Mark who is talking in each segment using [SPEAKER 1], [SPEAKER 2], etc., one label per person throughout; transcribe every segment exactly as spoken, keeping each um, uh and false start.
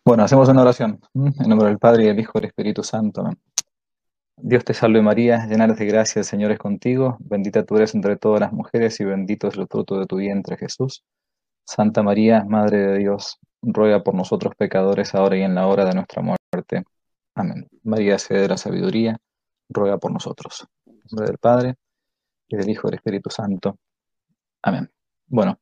[SPEAKER 1] Bueno, hacemos una oración. ¿Mm? En nombre del Padre, y del Hijo y del Espíritu Santo. Amén. Dios te salve María, llena eres de gracia, el Señor es contigo. Bendita tú eres entre todas las mujeres y bendito es el fruto de tu vientre, Jesús. Santa María, Madre de Dios, ruega por nosotros pecadores, ahora y en la hora de nuestra muerte. Amén. María, sede de la sabiduría, ruega por nosotros. En nombre del Padre, y del Hijo y del Espíritu Santo. Amén. Bueno,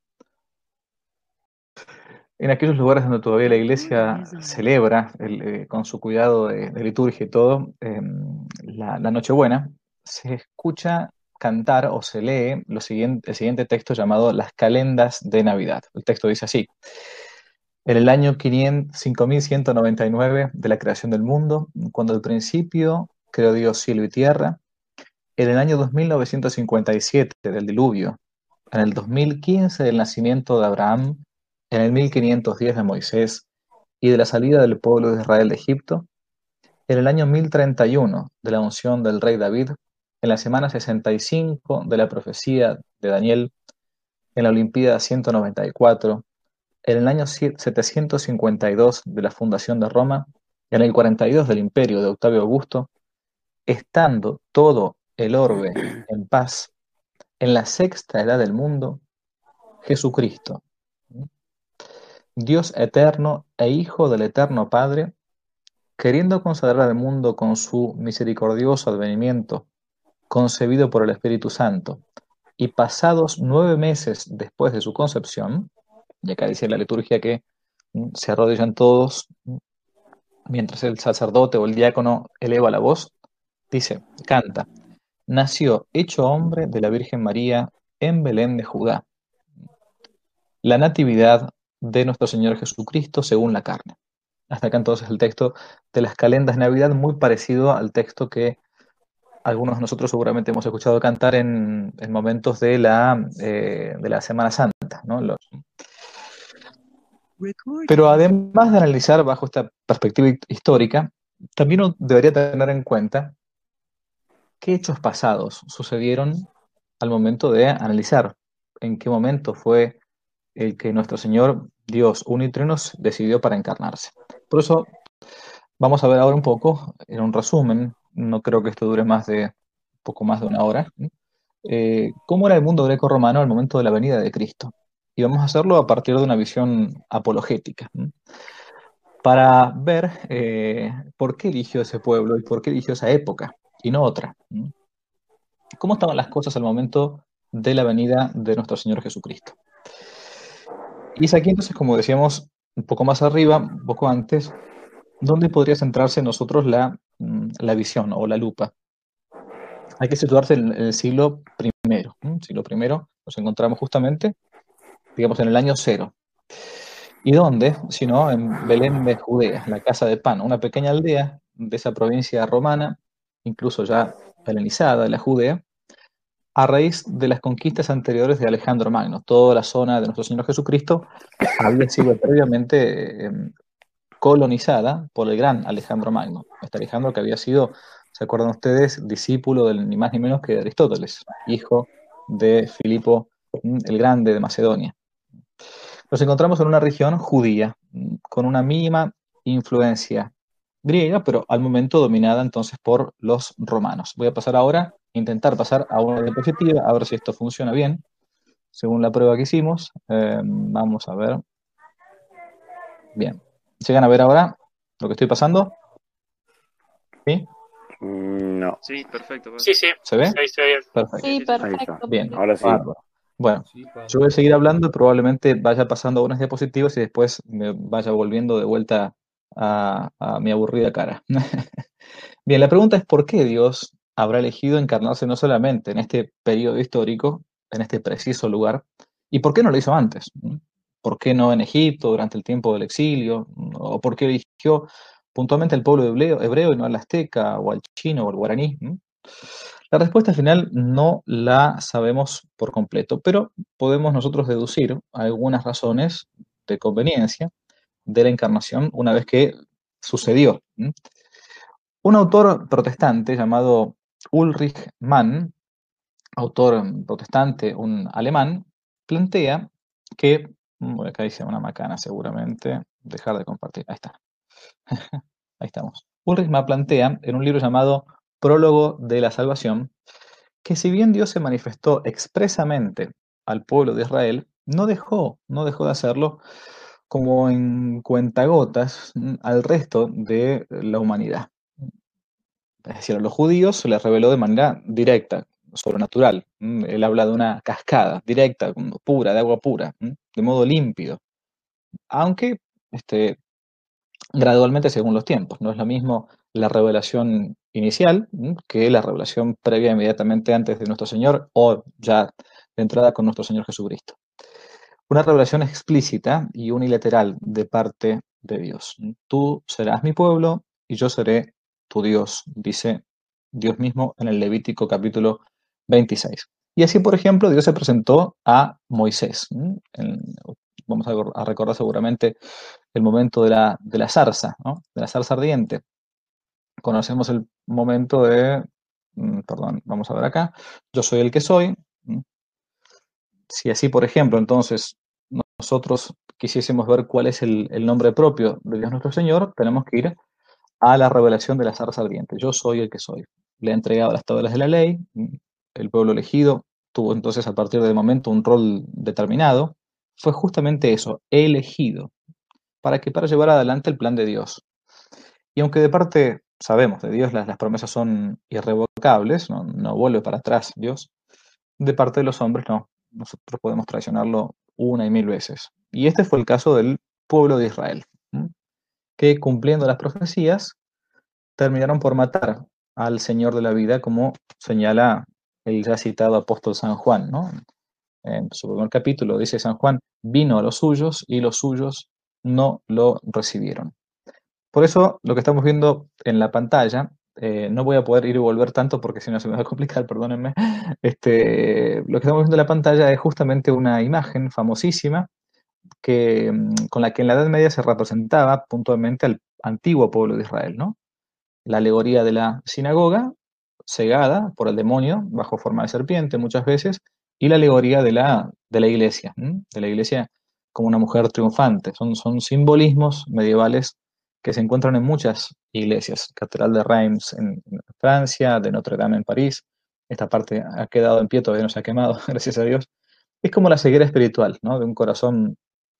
[SPEAKER 1] en aquellos lugares donde todavía la iglesia celebra el, eh, con su cuidado de, de liturgia y todo, eh, la, la Nochebuena, se escucha cantar o se lee lo siguiente, el siguiente texto llamado Las Calendas de Navidad. El texto dice así: en el año cinco mil ciento noventa y nueve de la creación del mundo, cuando al principio creó Dios cielo y tierra, en el año dos mil novecientos cincuenta y siete del diluvio, en el dos mil quince del nacimiento de Abraham, en el mil quinientos diez de Moisés y de la salida del pueblo de Israel de Egipto, en el año mil treinta y uno de la unción del rey David, en la semana sesenta y cinco de la profecía de Daniel, en la Olimpíada ciento noventa y cuatro, en el año setecientos cincuenta y dos de la fundación de Roma, en el cuarenta y dos del imperio de Octavio Augusto, estando todo el orbe en paz, en la sexta edad del mundo, Jesucristo, Dios eterno e Hijo del eterno Padre, queriendo consagrar al mundo con su misericordioso advenimiento, concebido por el Espíritu Santo, y pasados nueve meses después de su concepción, y acá dice la liturgia que mm, se arrodillan todos mm, mientras el sacerdote o el diácono eleva la voz, dice, canta, nació hecho hombre de la Virgen María en Belén de Judá, la natividad de nuestro Señor Jesucristo según la carne. Hasta acá entonces el texto de las calendas de Navidad, muy parecido al texto que algunos de nosotros seguramente hemos escuchado cantar en, en momentos de la, eh, de la Semana Santa, ¿no? Los- pero además de analizar bajo esta perspectiva histórica, también uno debería tener en cuenta qué hechos pasados sucedieron al momento de analizar en qué momento fue el que nuestro Señor Dios unitrinos decidió para encarnarse. Por eso vamos a ver ahora un poco, en un resumen, no creo que esto dure más de poco más de una hora, ¿sí? Eh, cómo era el mundo greco-romano al momento de la venida de Cristo. Y vamos a hacerlo a partir de una visión apologética, ¿sí? Para ver eh, por qué eligió ese pueblo y por qué eligió esa época y no otra, ¿sí? ¿Cómo estaban las cosas al momento de la venida de nuestro Señor Jesucristo? Y es aquí entonces, como decíamos un poco más arriba, un poco antes, donde podría centrarse en nosotros la, mm, la visión o la lupa. Hay que situarse en el siglo primero. ¿Mm? Siglo primero nos encontramos justamente, digamos, en el año cero. ¿Y dónde? Sino en Belén de Judea, la casa de pan, una pequeña aldea de esa provincia romana, incluso ya helenizada, la Judea, a raíz de las conquistas anteriores de Alejandro Magno. Toda la zona de nuestro Señor Jesucristo había sido previamente eh, colonizada por el gran Alejandro Magno. Este Alejandro que había sido, ¿se acuerdan ustedes?, discípulo del ni más ni menos que de Aristóteles, hijo de Filipo mm, el Grande de Macedonia. Nos encontramos en una región judía, mm, con una mínima influencia griega, pero al momento dominada entonces por los romanos. Voy a pasar ahora, intentar pasar a una diapositiva, a ver si esto funciona bien, según la prueba que hicimos. Eh, vamos a ver. Bien. ¿Llegan a ver ahora lo que estoy pasando? ¿Sí?
[SPEAKER 2] Mm, No,
[SPEAKER 3] Sí, perfecto,
[SPEAKER 4] Sí,
[SPEAKER 3] perfecto.
[SPEAKER 4] sí,
[SPEAKER 1] ¿Se ve?
[SPEAKER 4] se dice bien.
[SPEAKER 1] Perfecto.
[SPEAKER 5] Sí,
[SPEAKER 3] Sí, sí, sí.
[SPEAKER 2] ahí está.
[SPEAKER 5] perfecto,
[SPEAKER 1] Bien,
[SPEAKER 5] perfecto.
[SPEAKER 2] Ahora sí.
[SPEAKER 1] bárbaro. Bueno, yo voy a seguir hablando y probablemente vaya pasando unas diapositivas y después me vaya volviendo de vuelta a, a mi aburrida cara. Bien, la pregunta es ¿por qué Dios habrá elegido encarnarse no solamente en este periodo histórico, en este preciso lugar, y por qué no lo hizo antes? ¿Mm? ¿Por qué no en Egipto durante el tiempo del exilio? ¿O por qué eligió puntualmente al pueblo hebreo, hebreo y no al azteca o al chino o al guaraní? ¿Mm? La respuesta final no la sabemos por completo, pero podemos nosotros deducir algunas razones de conveniencia de la encarnación una vez que sucedió. ¿Mm? Un autor protestante llamado Ulrich Mann, autor protestante, un alemán, plantea que, bueno, acá dice una macana seguramente, dejar de compartir, ahí está. Ahí estamos. Ulrich Ma plantea en un libro llamado Prólogo de la Salvación que si bien Dios se manifestó expresamente al pueblo de Israel, no dejó, no dejó de hacerlo como en cuentagotas mm, al resto de la humanidad. Es decir, a los judíos se les reveló de manera directa, sobrenatural. Mm, Él habla de una cascada directa, como pura, de agua pura, mm, de modo límpido. Aunque este, gradualmente según los tiempos. No es lo mismo la revelación inicial ¿m? Que la revelación previa inmediatamente antes de nuestro Señor o ya de entrada con nuestro Señor Jesucristo. Una revelación explícita y unilateral de parte de Dios. Tú serás mi pueblo y yo seré tu Dios, dice Dios mismo en el Levítico capítulo veintiséis. Y así, por ejemplo, Dios se presentó a Moisés. ¿m? En- vamos a, a recordar seguramente el momento de la, de la zarza, ¿no? De la zarza ardiente. Conocemos el momento de, mm, perdón, vamos a ver acá, yo soy el que soy. ¿m? Si así, por ejemplo, entonces nosotros quisiésemos ver cuál es el, el nombre propio de Dios nuestro Señor, tenemos que ir a la revelación de la zarza ardiente. Yo soy el que soy. Le he entregado las tablas de la ley, ¿m? El pueblo elegido tuvo entonces a partir del momento un rol determinado. Fue justamente eso, elegido, para que para llevar adelante el plan de Dios. Y aunque de parte sabemos de Dios las, las promesas son irrevocables, no, no vuelve para atrás Dios, de parte de los hombres no. Nosotros podemos traicionarlo una y mil veces. Y este fue el caso del pueblo de Israel, ¿m? Que cumpliendo las profecías terminaron por matar al Señor de la vida, como señala el ya citado apóstol San Juan, ¿no? En su primer capítulo dice San Juan, vino a los suyos y los suyos no lo recibieron. Por eso, lo que estamos viendo en la pantalla, eh, no voy a poder ir y volver tanto porque si no se me va a complicar, perdónenme. Este, lo que estamos viendo en la pantalla es justamente una imagen famosísima que, mm, con la que en la Edad Media se representaba puntualmente al antiguo pueblo de Israel, ¿no? La alegoría de la sinagoga, cegada por el demonio, bajo forma de serpiente muchas veces, y la alegoría de la, de la iglesia, ¿m? De la iglesia como una mujer triunfante. Son, son simbolismos medievales que se encuentran en muchas iglesias. Catedral de Reims en, en Francia, de Notre Dame en París. Esta parte ha quedado en pie, todavía no se ha quemado, gracias a Dios. Es como la ceguera espiritual, ¿no? De un corazón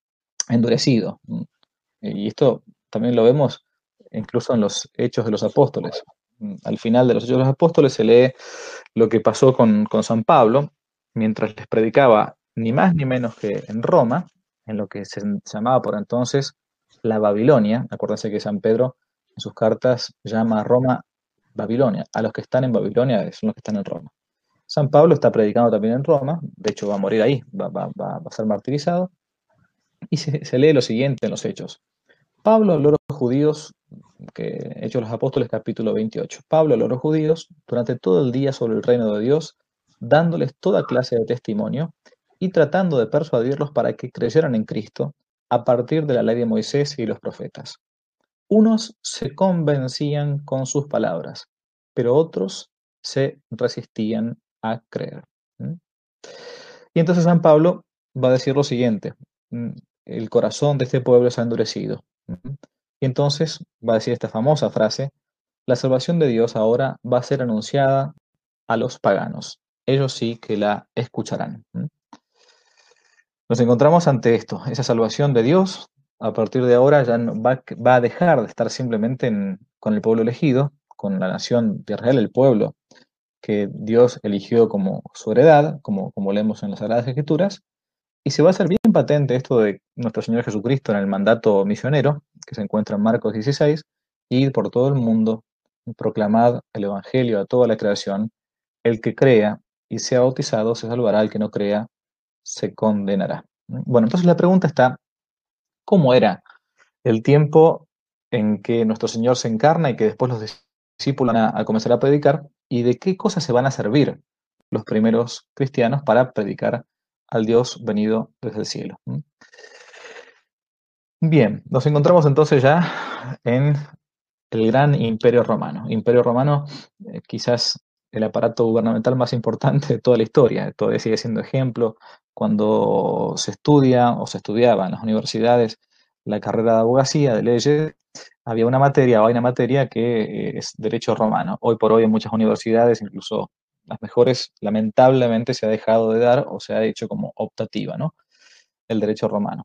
[SPEAKER 1] endurecido. ¿m? Y esto también lo vemos incluso en los Hechos de los Apóstoles. Al final de los Hechos de los Apóstoles se lee lo que pasó con, con San Pablo, mientras les predicaba ni más ni menos que en Roma, en lo que se llamaba por entonces la Babilonia. Acuérdense que San Pedro en sus cartas llama a Roma Babilonia. A los que están en Babilonia son los que están en Roma. San Pablo está predicando también en Roma, de hecho va a morir ahí, va, va, va a ser martirizado, y se, se lee lo siguiente en los Hechos. Pablo habló a los judíos, que Hechos de los Apóstoles capítulo veintiocho. Pablo habló a los judíos durante todo el día sobre el reino de Dios, dándoles toda clase de testimonio y tratando de persuadirlos para que creyeran en Cristo a partir de la ley de Moisés y los profetas. Unos se convencían con sus palabras, pero otros se resistían a creer. ¿Mm? Y entonces San Pablo va a decir lo siguiente, mm, el corazón de este pueblo se ha endurecido. ¿Mm? Y entonces va a decir esta famosa frase, la salvación de Dios ahora va a ser anunciada a los paganos. Ellos sí que la escucharán. ¿Mm? Nos encontramos ante esto, esa salvación de Dios, a partir de ahora ya no- va, va a dejar de estar simplemente en- con el pueblo elegido, con la nación de Israel, el pueblo que Dios eligió como su heredad, como, como leemos en las Sagradas Escrituras, y se va a hacer bien patente esto de nuestro Señor Jesucristo en el mandato misionero, que se encuentra en Marcos dieciséis, ir por todo el mundo, proclamad el Evangelio a toda la creación, el que crea y sea bautizado se salvará, el que no crea se condenará. Bueno, entonces la pregunta está, ¿cómo era el tiempo en que nuestro Señor se encarna y que después los discípulos van a, a comenzar a predicar? ¿Y de qué cosas se van a servir los primeros cristianos para predicar al Dios venido desde el cielo? ¿Mm? Bien, nos encontramos entonces ya en el gran Imperio Romano. Imperio Romano, eh, quizás el aparato gubernamental más importante de toda la historia. Todavía sigue siendo ejemplo cuando se estudia o se estudiaba en las universidades la carrera de abogacía, de leyes. había una materia, o hay una materia que eh, es derecho romano. Hoy por hoy en muchas universidades, incluso las mejores, lamentablemente se ha dejado de dar o se ha hecho como optativa, ¿no? El derecho romano.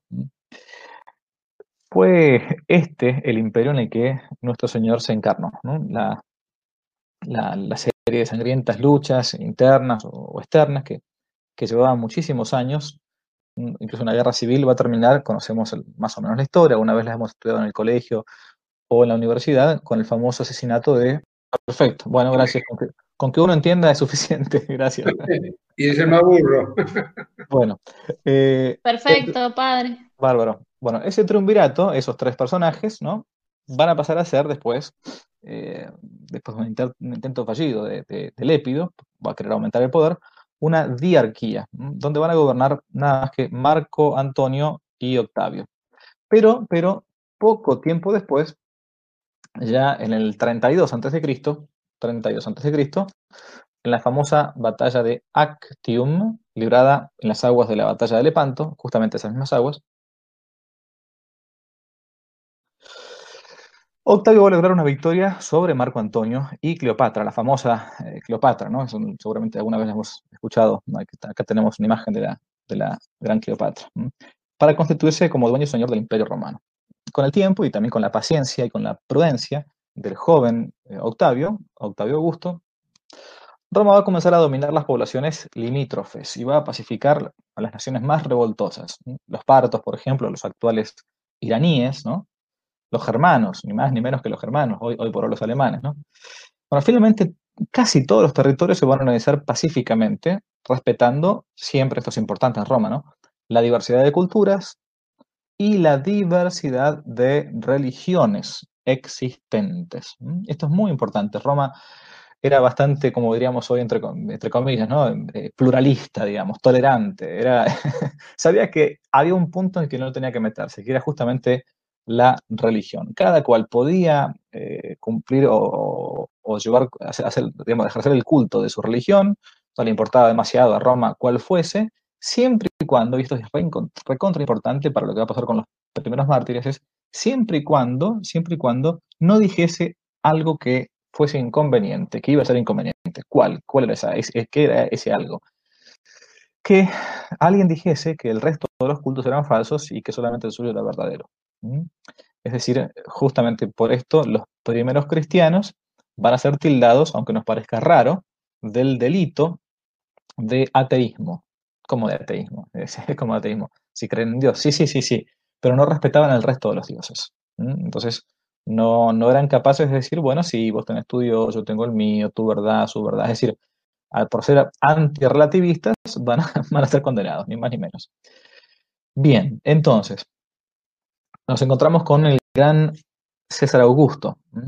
[SPEAKER 1] Fue este el imperio en el que nuestro Señor se encarnó, ¿no? La, la, la serie de sangrientas luchas internas o, o externas que, que llevaban muchísimos años, incluso una guerra civil va a terminar, conocemos el, más o menos la historia, una vez la hemos estudiado en el colegio o en la universidad, con el famoso asesinato de... Perfecto, bueno, gracias. Con que, con que uno entienda es suficiente, gracias.
[SPEAKER 2] Y ese me aburro.
[SPEAKER 1] Bueno, eh, el-
[SPEAKER 3] Perfecto, padre.
[SPEAKER 1] bárbaro. Bueno, ese triunvirato, esos tres personajes, ¿no? Van a pasar a ser después, eh, después de un, inter- un intento fallido de, de, de Lépido, va a querer aumentar el poder, una diarquía, ¿m? Donde van a gobernar nada más que Marco Antonio y Octavio. Pero, pero, poco tiempo después, ya en el treinta y dos antes de Cristo, treinta y dos antes de Cristo, en la famosa batalla de Actium, librada en las aguas de la batalla de Lepanto, justamente esas mismas aguas, Octavio va a lograr una victoria sobre Marco Antonio y Cleopatra, la famosa eh, Cleopatra, ¿no? Eso seguramente alguna vez la hemos escuchado, ¿no? Aquí- Acá tenemos una imagen de la, de la gran Cleopatra, ¿m? Para constituirse como dueño y señor del Imperio Romano. Con el tiempo y también con la paciencia y con la prudencia del joven eh, Octavio, Octavio Augusto, Roma va a comenzar a dominar las poblaciones limítrofes y va a pacificar a las naciones más revoltosas, ¿m? Los partos, por ejemplo, los actuales iraníes, ¿no? Los germanos, ni más ni menos que los germanos, hoy, hoy por hoy los alemanes, ¿no? Bueno, finalmente casi todos los territorios se van a organizar pacíficamente, respetando siempre, esto es importante en Roma, ¿no? La diversidad de culturas y la diversidad de religiones existentes. ¿M? Esto es muy importante. Roma era bastante, como diríamos hoy, entre, entre comillas, ¿no? Eh, pluralista, digamos, tolerante. Era, sabía que había un punto en que no tenía que meterse, que era justamente la religión. Cada cual podía eh, cumplir o, o llevar, hacer, hacer, digamos, ejercer el culto de su religión, no le importaba demasiado a Roma cuál fuese, siempre y cuando, y esto es recontra importante para lo que va a pasar con los primeros mártires, es siempre y cuando, siempre y cuando no dijese algo que fuese inconveniente, que iba a ser inconveniente. ¿Cuál? ¿Cuál era esa? Es, es, ¿Qué era ese algo? Que alguien dijese que el resto de los cultos eran falsos y que solamente el suyo era verdadero. ¿Mm? Es decir, justamente por esto los primeros cristianos van a ser tildados, aunque nos parezca raro, del delito de ateísmo. ¿Cómo de ateísmo? Es, es como ateísmo. Si creen en Dios, sí, sí, sí, sí, pero no respetaban el resto de los dioses. ¿Mm? Entonces, no, no eran capaces de decir, bueno, sí, vos tenés tu Dios, yo tengo el mío, tu verdad, su verdad. Es decir, al- por ser antirrelativistas, van a, van a ser condenados, ni más ni menos. Bien, entonces, nos encontramos con el gran César Augusto. ¿Mm?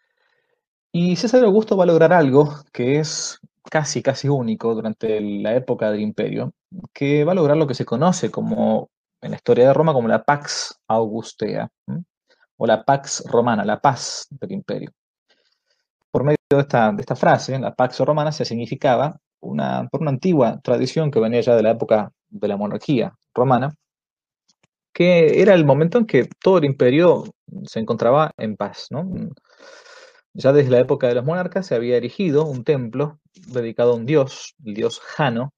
[SPEAKER 1] Y César Augusto va a lograr algo que es casi, casi único durante la época del Imperio, que va a lograr lo que se conoce como, en la historia de Roma, como la Pax Augustea, ¿m? O la Pax Romana, la paz del Imperio. Por medio de esta, de esta frase, la Pax Romana se significaba, una, por una antigua tradición que venía ya de la época de la monarquía romana, que era el momento en que todo el imperio se encontraba en paz, ¿no? Ya desde la época de los monarcas se había erigido un templo dedicado a un dios, el dios Jano,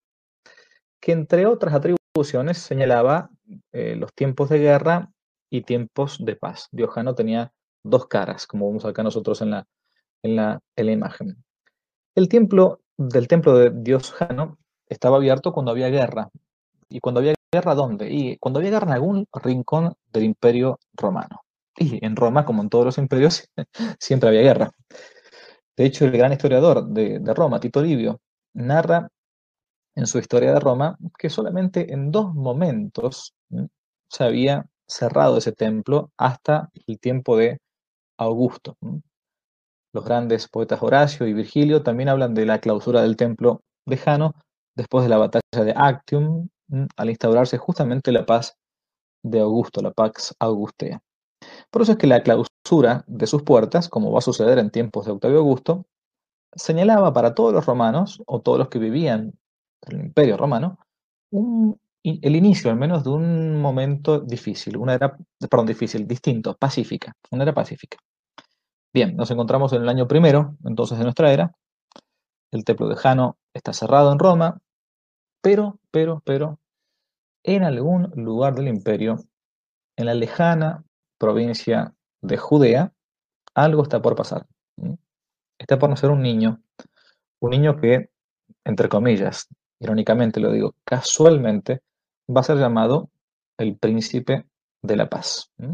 [SPEAKER 1] que entre otras atribuciones señalaba eh, los tiempos de guerra y tiempos de paz. Dios Jano tenía dos caras, como vemos acá nosotros en la, en la, en la imagen. El templo del templo de Dios Jano estaba abierto cuando había guerra. ¿Y cuando había guerra dónde? Y cuando había guerra en algún rincón del imperio romano. Y en Roma, como en todos los imperios, siempre había guerra. De hecho, el gran historiador de, de Roma, Tito Livio, narra en su historia de Roma que solamente en dos momentos ¿m? Se había cerrado ese templo hasta el tiempo de Augusto. ¿M? Los grandes poetas Horacio y Virgilio también hablan de la clausura del templo de Jano después de la batalla de Actium, ¿m? Al instaurarse justamente la paz de Augusto, la Pax Augustea. Por eso es que la clausura de sus puertas, como va a suceder en tiempos de Octavio Augusto, señalaba para todos los romanos, o todos los que vivían en el Imperio Romano, un i- el inicio al menos de un momento difícil, una era, perdón, difícil, distinto, pacífica, una era pacífica. Bien, nos encontramos en el año primero, entonces de nuestra era, el templo de Jano está cerrado en Roma, pero, pero, pero, en algún lugar del imperio, en la lejana provincia de Judea, algo está por pasar. ¿Mm? Está por nacer un niño, un niño que, entre comillas, irónicamente lo digo, casualmente, va a ser llamado el príncipe de la paz. ¿Mm?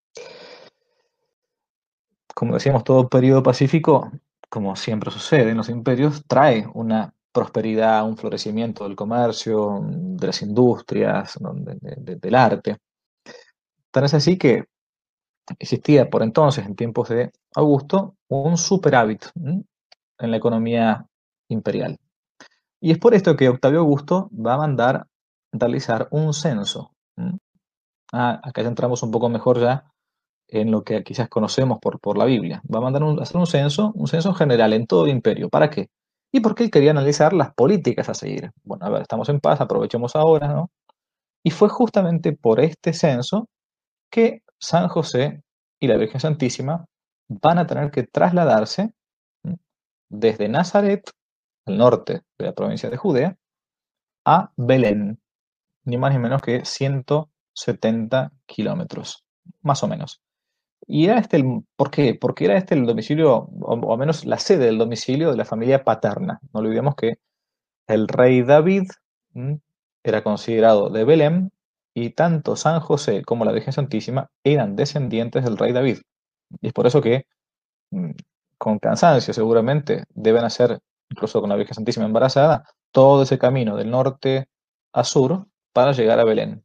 [SPEAKER 1] Como decíamos, todo periodo pacífico, como siempre sucede en los imperios, trae una prosperidad, un florecimiento del comercio, de las industrias, ¿no? de- de- de- del arte. Tan es así que existía por entonces, en tiempos de Augusto, un superávit, ¿m? En la economía imperial. Y es por esto que Octavio Augusto va a mandar realizar un censo. ¿M? Ah, acá ya entramos un poco mejor ya en lo que quizás conocemos por, por la Biblia. Va a mandar un- hacer un censo, un censo general en todo el imperio. ¿Para qué? Y porque él quería analizar las políticas a seguir. Bueno, a ver, estamos en paz, aprovechemos ahora, ¿no? Y fue justamente por este censo que San José y la Virgen Santísima van a tener que trasladarse, ¿m? Desde Nazaret, al norte de la provincia de Judea, a Belén, ni más ni menos que ciento setenta kilómetros, más o menos. Y era este el, ¿por qué? Porque era este el domicilio, o, o al menos la sede del domicilio de la familia paterna. No olvidemos que el rey David, ¿m? Era considerado de Belén, y tanto San José como la Virgen Santísima eran descendientes del rey David. Y es por eso que, mm, con cansancio seguramente, deben hacer, incluso con la Virgen Santísima embarazada, todo ese camino del norte a sur para llegar a Belén.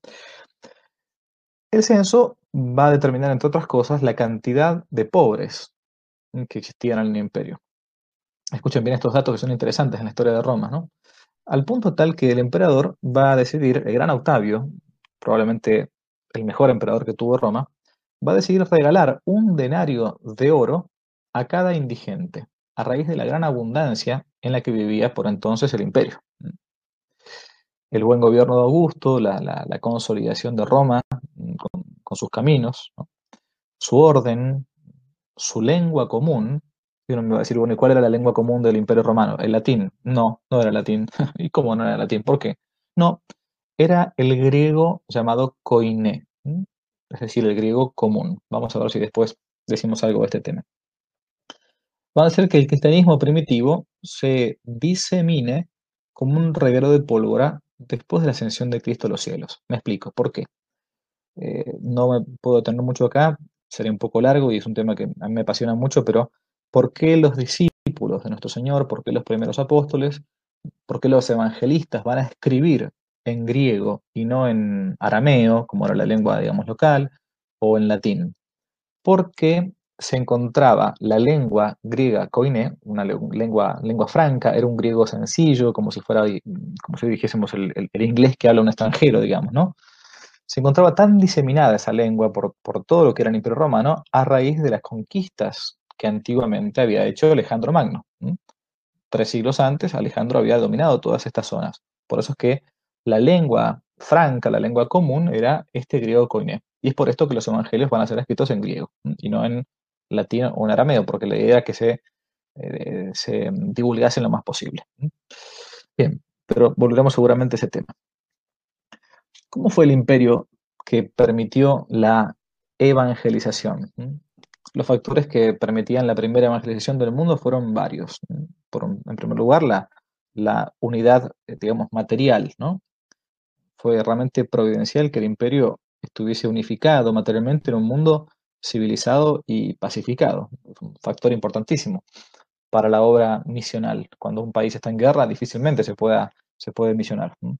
[SPEAKER 1] El censo va a determinar, entre otras cosas, la cantidad de pobres, mm, que existían en el imperio. Escuchen bien estos datos que son interesantes en la historia de Roma, ¿no? Al punto tal que el emperador va a decidir, el gran Octavio, probablemente el mejor emperador que tuvo Roma, va a decidir regalar un denario de oro a cada indigente, a raíz de la gran abundancia en la que vivía por entonces el imperio. El buen gobierno de Augusto, la, la- la consolidación de Roma, mm, con, con sus caminos, ¿no? Su orden, su lengua común. Y uno me va a decir, bueno, ¿y cuál era la lengua común del Imperio Romano? ¿El latín? No, no era el latín. ¿Y cómo no era el latín? ¿Por qué? No, era el griego llamado koiné, ¿m? Es decir, el griego común. Vamos a ver si después decimos algo de este tema. Va a hacer que el cristianismo primitivo se disemine como un reguero de pólvora después de la ascensión de Cristo a los cielos. Me explico, ¿por qué? Eh, no me puedo detener mucho acá, sería un poco largo y es un tema que a mí me apasiona mucho, pero ¿por qué los discípulos de nuestro Señor, por qué los primeros apóstoles, por qué los evangelistas van a escribir en griego y no en arameo, como era la lengua, digamos, local, o en latín? Porque se encontraba la lengua griega koiné, una le- lengua, lengua franca, era un griego sencillo, como si fuera, como si dijésemos el, el- el inglés que habla un extranjero, digamos, ¿no? Se encontraba tan diseminada esa lengua por, por todo lo que era el Imperio Romano a raíz de las conquistas que antiguamente había hecho Alejandro Magno. ¿M? Tres siglos antes, Alejandro había dominado todas estas zonas. Por eso es que la lengua franca, la lengua común, era este griego koiné. Y es por esto que los evangelios van a ser escritos en griego, ¿m? Y no en latín o en arameo, porque la idea era que se, eh, se divulgasen lo más posible. ¿M? Bien, pero volveremos seguramente a ese tema. ¿Cómo fue el imperio que permitió la evangelización? ¿Mm? Los factores que permitían la primera evangelización del mundo fueron varios. ¿Mm? Por un- en primer lugar, la, la unidad, eh, digamos, material, ¿no? Fue realmente providencial que el imperio estuviese unificado materialmente en un mundo civilizado y pacificado. Es un factor importantísimo para la obra misional. Cuando un país está en guerra, difícilmente se pueda, se puede misionar. ¿Mm?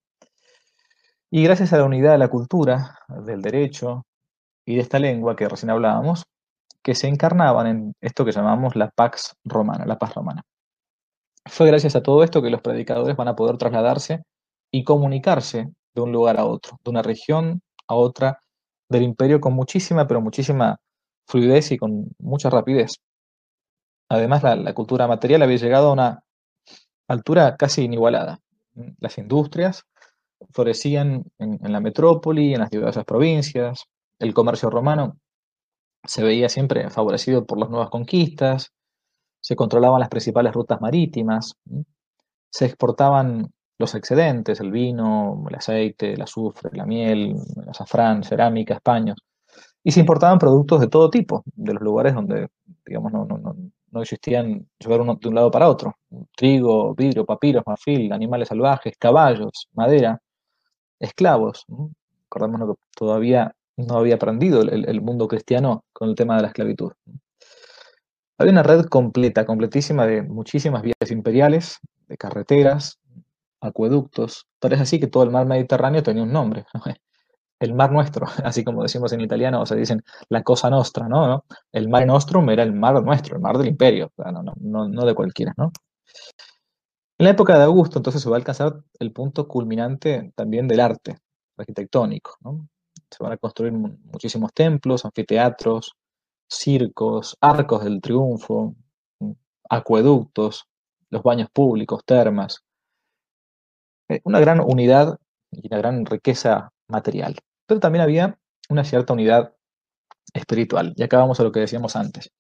[SPEAKER 1] Y gracias a la unidad de la cultura, del derecho y de esta lengua que recién hablábamos, que se encarnaban en esto que llamamos la Pax Romana, la paz romana. Fue gracias a todo esto que los predicadores van a poder trasladarse y comunicarse de un lugar a otro, de una región a otra del imperio con muchísima, pero muchísima fluidez y con mucha rapidez. Además, la, la cultura material había llegado a una altura casi inigualada. Las industrias florecían en, en la metrópoli, en las diversas provincias. El comercio romano se veía siempre favorecido por las nuevas conquistas, se controlaban las principales rutas marítimas, se exportaban los excedentes, el vino, el aceite, el azufre, la miel, el azafrán, cerámicas, paños, y se importaban productos de todo tipo, de los lugares donde, digamos, no, no, no, no existían llevar uno de un lado para otro. Trigo, vidrio, papiros, marfil, animales salvajes, caballos, madera, esclavos. ¿No? Acordémonos que todavía no había aprendido el, el mundo cristiano con el tema de la esclavitud. Había una red completa, completísima de muchísimas vías imperiales, de carreteras, acueductos. Tal es así que todo el mar Mediterráneo tenía un nombre. El mar nuestro, así como decimos en italiano, o sea, dicen la cosa nostra, ¿no? ¿no? El mare nostrum era el mar nuestro, el mar del imperio, o sea, no, no, no, no de cualquiera, ¿no? En la época de Augusto, entonces, se va a alcanzar el punto culminante también del arte arquitectónico, ¿no? Se van a construir mu- muchísimos templos, anfiteatros, circos, arcos del triunfo, ¿no? Acueductos, los baños públicos, termas, eh, una gran unidad y una gran riqueza material. Pero también había una cierta unidad espiritual. Y acá vamos a lo que decíamos antes.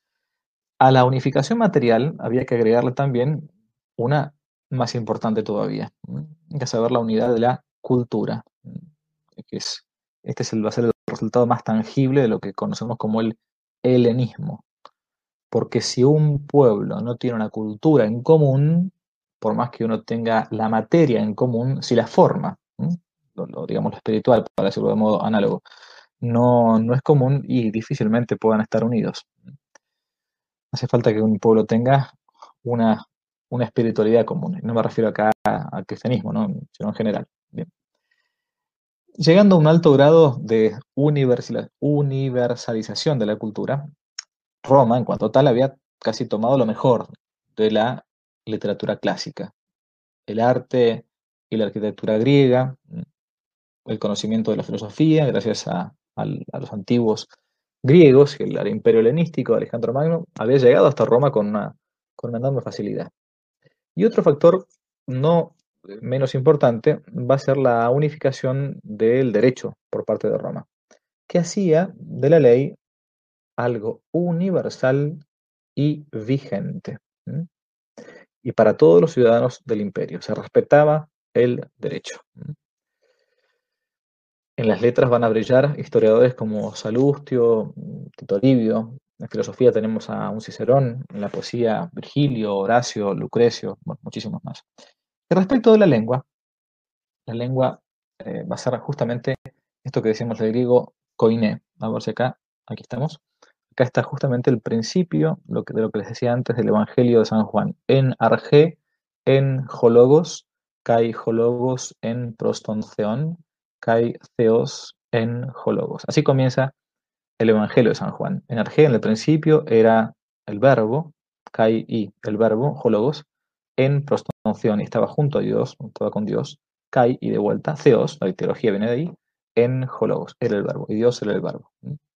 [SPEAKER 1] A la unificación material había que agregarle también una más importante todavía, ¿m? Hay que saber la unidad de la cultura, ¿m? que es, este es el, va a ser el resultado más tangible de lo que conocemos como el helenismo. Porque si un pueblo no tiene una cultura en común, por más que uno tenga la materia en común, si la forma, ¿m? Lo, lo, digamos lo espiritual, para decirlo de modo análogo, no, no es común y difícilmente puedan estar unidos. Hace falta que un pueblo tenga una, una espiritualidad común. No me refiero acá al cristianismo, ¿no? Sino en general. Bien. Llegando a un alto grado de universalización de la cultura, Roma, en cuanto tal, había casi tomado lo mejor de la literatura clásica. El arte y la arquitectura griega, el conocimiento de la filosofía, gracias a, a, a los antiguos griegos, y el imperio helenístico de Alejandro Magno, había llegado hasta Roma con una, con una enorme facilidad. Y otro factor no menos importante va a ser la unificación del derecho por parte de Roma, que hacía de la ley algo universal y vigente. ¿Mm? Y para todos los ciudadanos del imperio se respetaba el derecho. ¿Mm? En las letras van a brillar historiadores como Salustio, Tito Livio. En filosofía tenemos a un Cicerón, en la poesía Virgilio, Horacio, Lucrecio, bueno, muchísimos más. Y respecto de la lengua, la lengua eh, va a ser justamente esto que decíamos del griego koiné. A ver si acá, aquí estamos. Acá está justamente el principio lo que, de lo que les decía antes del Evangelio de San Juan. En arge, en hologos, kai hologos en prostonceon, kai theos en hologos. Así comienza el Evangelio de San Juan. En arge, en el principio, era el verbo, kai y el verbo, hologos, en prostonceon, y estaba junto a Dios, estaba con Dios, kai y de vuelta, theos, la teología viene de ahí, en hologos, era el verbo, y Dios era el verbo.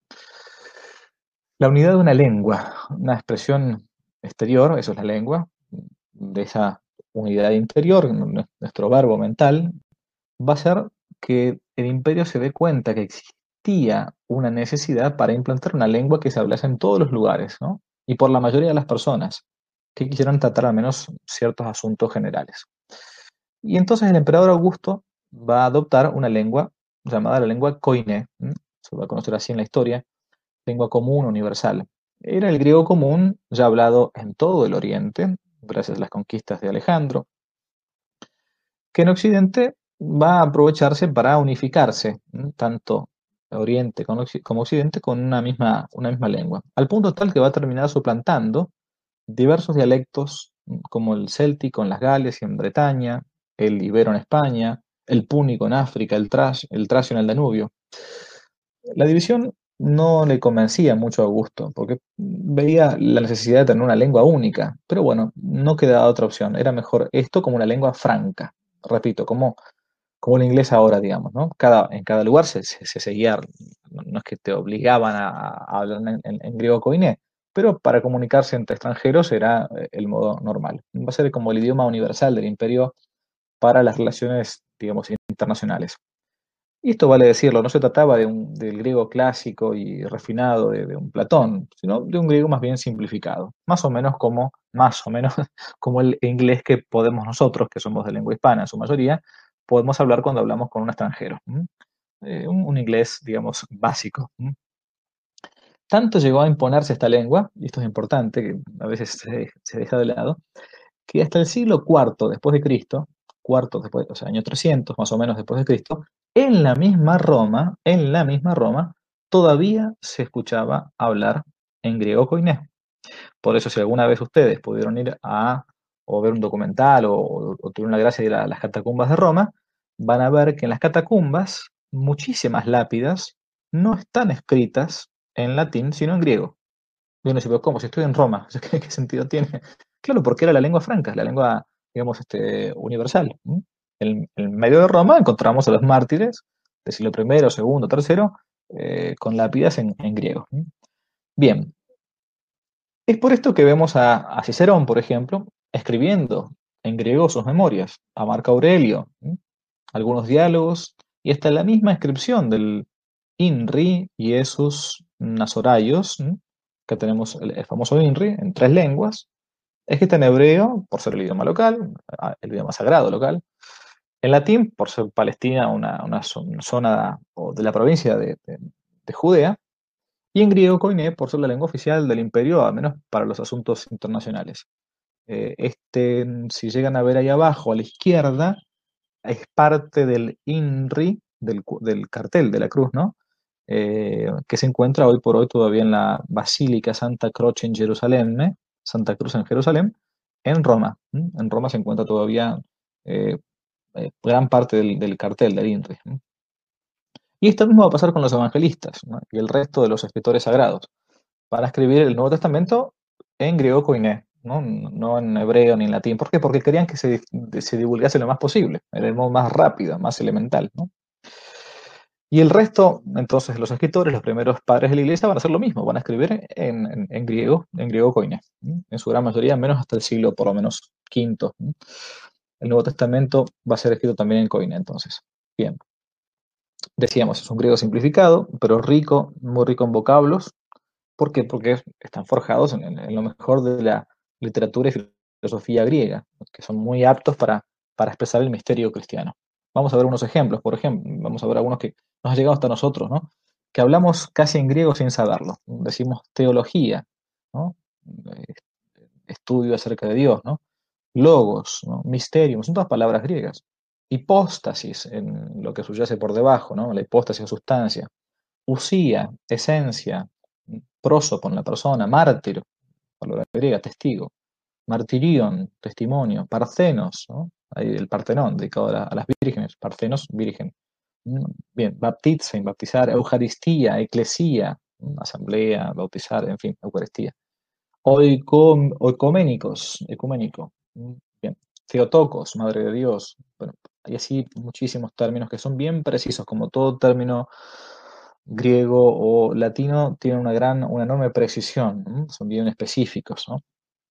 [SPEAKER 1] La unidad de una lengua, una expresión exterior, eso es la lengua, de esa unidad interior, nuestro verbo mental, va a ser que el imperio se dé cuenta que existía una necesidad para implantar una lengua que se hablase en todos los lugares, ¿no? Y por la mayoría de las personas que quisieran tratar al menos ciertos asuntos generales. Y entonces el emperador Augusto va a adoptar una lengua llamada la lengua koiné, ¿m? Se va a conocer así en la historia, lengua común universal. Era el griego común, ya hablado en todo el Oriente, gracias a las conquistas de Alejandro, que en Occidente va a aprovecharse para unificarse, ¿m? Tanto Oriente como Occidente con una misma, una misma lengua, al punto tal que va a terminar suplantando diversos dialectos ¿m? Como el céltico en las Gales y en Bretaña, el ibero en España, el púnico en África, el, tras, el tracio en el Danubio. La división no le convencía mucho a Augusto, porque veía la necesidad de tener una lengua única, pero bueno, no quedaba otra opción, era mejor esto como una lengua franca, repito, como, como el inglés ahora, digamos, ¿no? Cada, en cada lugar se, se, se seguía, no, no es que te obligaban a, a hablar en, en, en griego koiné, pero para comunicarse entre extranjeros era eh, el modo normal. Va a ser como el idioma universal del imperio para las relaciones digamos, internacionales. Y esto vale decirlo, no se trataba de un, del griego clásico y refinado de, de un Platón, sino de un griego más bien simplificado, más o menos como, más o menos como el inglés que podemos nosotros, que somos de lengua hispana en su mayoría, podemos hablar cuando hablamos con un extranjero. ¿m? Eh, un, un inglés, digamos, básico. ¿m? Tanto llegó a imponerse esta lengua, y esto es importante, que a veces se, se deja de lado, que hasta el siglo cuarto después de Cristo, cuarto después, o sea, año trescientos más o menos después de Cristo, en la misma Roma, en la misma Roma, todavía se escuchaba hablar en griego koiné. Por eso, si alguna vez ustedes pudieron ir a o ver un documental o, o, o tuvieron la gracia de ir a las catacumbas de Roma, van a ver que en las catacumbas muchísimas lápidas no están escritas en latín, sino en griego. Y uno dice, pero ¿cómo? Si estoy en Roma, ¿qué, qué sentido tiene? Claro, porque era la lengua franca, la lengua, digamos, este, universal. ¿m? En el medio de Roma encontramos a los mártires del siglo primero, segundo, tercero, eh, con lápidas en, en griego. ¿m? Bien, es por esto que vemos a, a Cicerón, por ejemplo, escribiendo en griego sus memorias, a Marco Aurelio, ¿m? algunos diálogos, y hasta la misma inscripción del INRI y esos Nazorayos, ¿m? que tenemos el, el famoso INRI en tres lenguas, es que está en hebreo, por ser el idioma local, ah, el idioma sagrado local, en latín, por ser Palestina una, una zona o de la provincia de, de, de Judea, y en griego koiné, por ser la lengua oficial del imperio, al menos para los asuntos internacionales. Eh, este, si llegan a ver ahí abajo, a la izquierda, es parte del INRI, del, del cartel de la cruz, ¿no? Eh, que se encuentra hoy por hoy todavía en la Basílica Santa Croce en Jerusalén, ¿eh? Santa Cruz en Jerusalén, en Roma. ¿m? En Roma se encuentra todavía eh, eh, gran parte del, del cartel del INRI. ¿m? Y esto mismo va a pasar con los evangelistas, ¿no? Y el resto de los escritores sagrados. Van a escribir el Nuevo Testamento en griego koiné, ¿no? No en hebreo ni en latín. ¿Por qué? Porque querían que se, se divulgase lo más posible. Era el modo más rápido, más elemental, ¿no? Y el resto, entonces, los escritores, los primeros padres de la iglesia, van a hacer lo mismo, van a escribir en, en, en griego, en griego koiné, en su gran mayoría, menos hasta el siglo por lo menos quinto. El Nuevo Testamento va a ser escrito también en koiné, entonces. Bien, decíamos, es un griego simplificado, pero rico, muy rico en vocablos. ¿Por qué? Porque están forjados en, en- en lo mejor de la literatura y filosofía griega, que son muy aptos para, para expresar el misterio cristiano. Vamos a ver unos ejemplos, por ejemplo, vamos a ver algunos que nos han llegado hasta nosotros, ¿no? Que hablamos casi en griego sin saberlo. Decimos teología, ¿no? Eh, Estudio acerca de Dios, ¿no? Logos, ¿no? Misterium, son todas palabras griegas. Hipóstasis, en lo que subyace por debajo, ¿no? La hipóstasis o sustancia. Usía, esencia, prosopon, la persona, mártir, palabra griega, testigo, martirion, testimonio, parcenos, ¿no? Ahí el Partenón, dedicado a, la- a las vírgenes, parcenos, virgen. Mm, Bien, baptizen, baptizar, eucaristía, eclesía, mm, asamblea, bautizar, en fin, eucaristía. Oicom- oicoménicos, ecuménico. mm, Bien, Theotokos, madre de Dios. Bueno, hay así muchísimos términos que son bien precisos, como todo término griego o latino tiene una gran, una enorme precisión, ¿m? Son bien específicos, ¿no?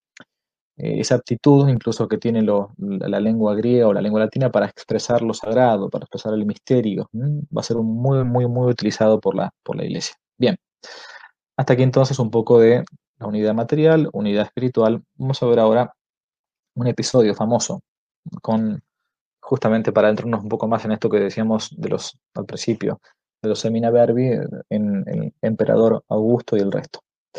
[SPEAKER 1] Eh, esa aptitud incluso que tiene lo- la, la lengua griega o la lengua latina para expresar lo sagrado, para expresar el misterio, ¿m? Va a ser un muy, muy, muy utilizado por la, por la iglesia. Bien, hasta aquí entonces un poco de la unidad material, unidad espiritual. Vamos a ver ahora un episodio famoso con justamente para adentrarnos un poco más en esto que decíamos de los al principio, de los semina verbi en el emperador Augusto y el resto.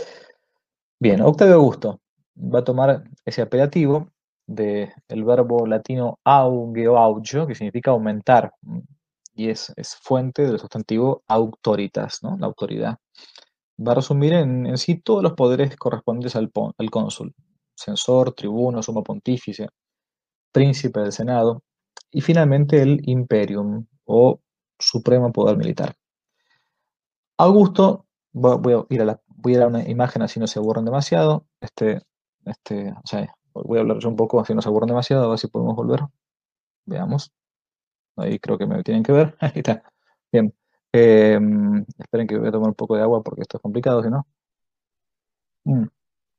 [SPEAKER 1] Bien, Octavio Augusto va a tomar ese apelativo del verbo latino auge o augio, que significa aumentar, y es, es fuente del sustantivo auctoritas, ¿no? La autoridad. Va a resumir en, en sí todos los poderes correspondientes al, pon- al cónsul, censor, tribuno, sumo pontífice, príncipe del Senado, y finalmente el imperium o supremo poder militar. Augusto, voy voy a ir a la, voy a ir a una imagen así no se aburren demasiado. Este, este, o sea, voy a hablar yo un poco así no se aburren demasiado, a ver si podemos volver. Veamos. Ahí creo que me tienen que ver. Ahí está. Bien. Eh, esperen que voy a tomar un poco de agua porque esto es complicado, si no. Mm.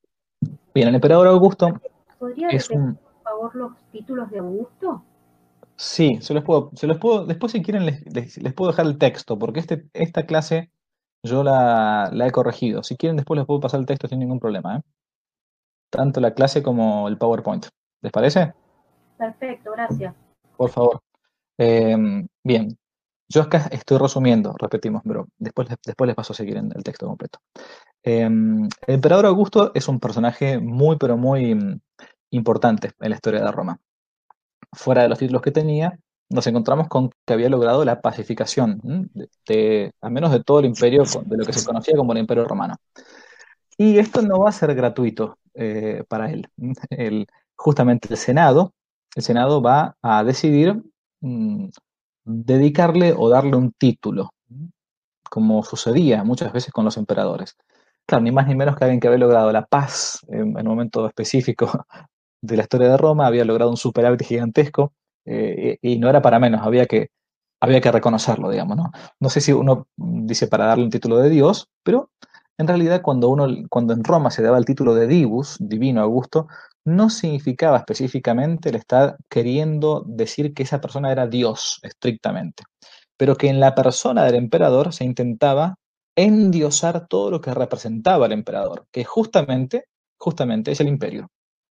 [SPEAKER 1] Bien, el emperador Augusto
[SPEAKER 3] ¿Podría
[SPEAKER 1] es
[SPEAKER 3] repetir,
[SPEAKER 1] un.
[SPEAKER 3] por favor, los títulos de Augusto?
[SPEAKER 1] Sí, se los puedo, se los puedo, después si quieren les, les- les puedo dejar el texto, porque este, esta clase yo la, la he corregido. Si quieren después les puedo pasar el texto sin ningún problema, ¿eh? Tanto la clase como el PowerPoint. ¿Les parece?
[SPEAKER 3] Perfecto, gracias.
[SPEAKER 1] Por favor. Eh, bien, yo acá estoy resumiendo, repetimos, pero después, les- después les paso a seguir en el texto completo. Eh, el emperador Augusto es un personaje muy, pero muy mm, importante en la historia de Roma. Fuera de los títulos que tenía, nos encontramos con que había logrado la pacificación, ¿m? de, de- al menos de todo el imperio, con- de lo que se conocía como el imperio romano. Y esto no va a ser gratuito eh, para él. El- justamente el Senado, el Senado va a decidir mm, dedicarle o darle un título, como sucedía muchas veces con los emperadores. Claro, ni más ni menos que alguien que había logrado la paz en, en un momento específico de la historia de Roma, había logrado un superávit gigantesco, eh, y, y no era para menos, había que, había que reconocerlo, digamos, ¿no? No sé si uno dice para darle un título de Dios, pero en realidad cuando uno, cuando en Roma se daba el título de divus, divino Augusto, no significaba específicamente el estar queriendo decir que esa persona era Dios estrictamente, pero que en la persona del emperador se intentaba endiosar todo lo que representaba el emperador, que justamente, justamente es el imperio.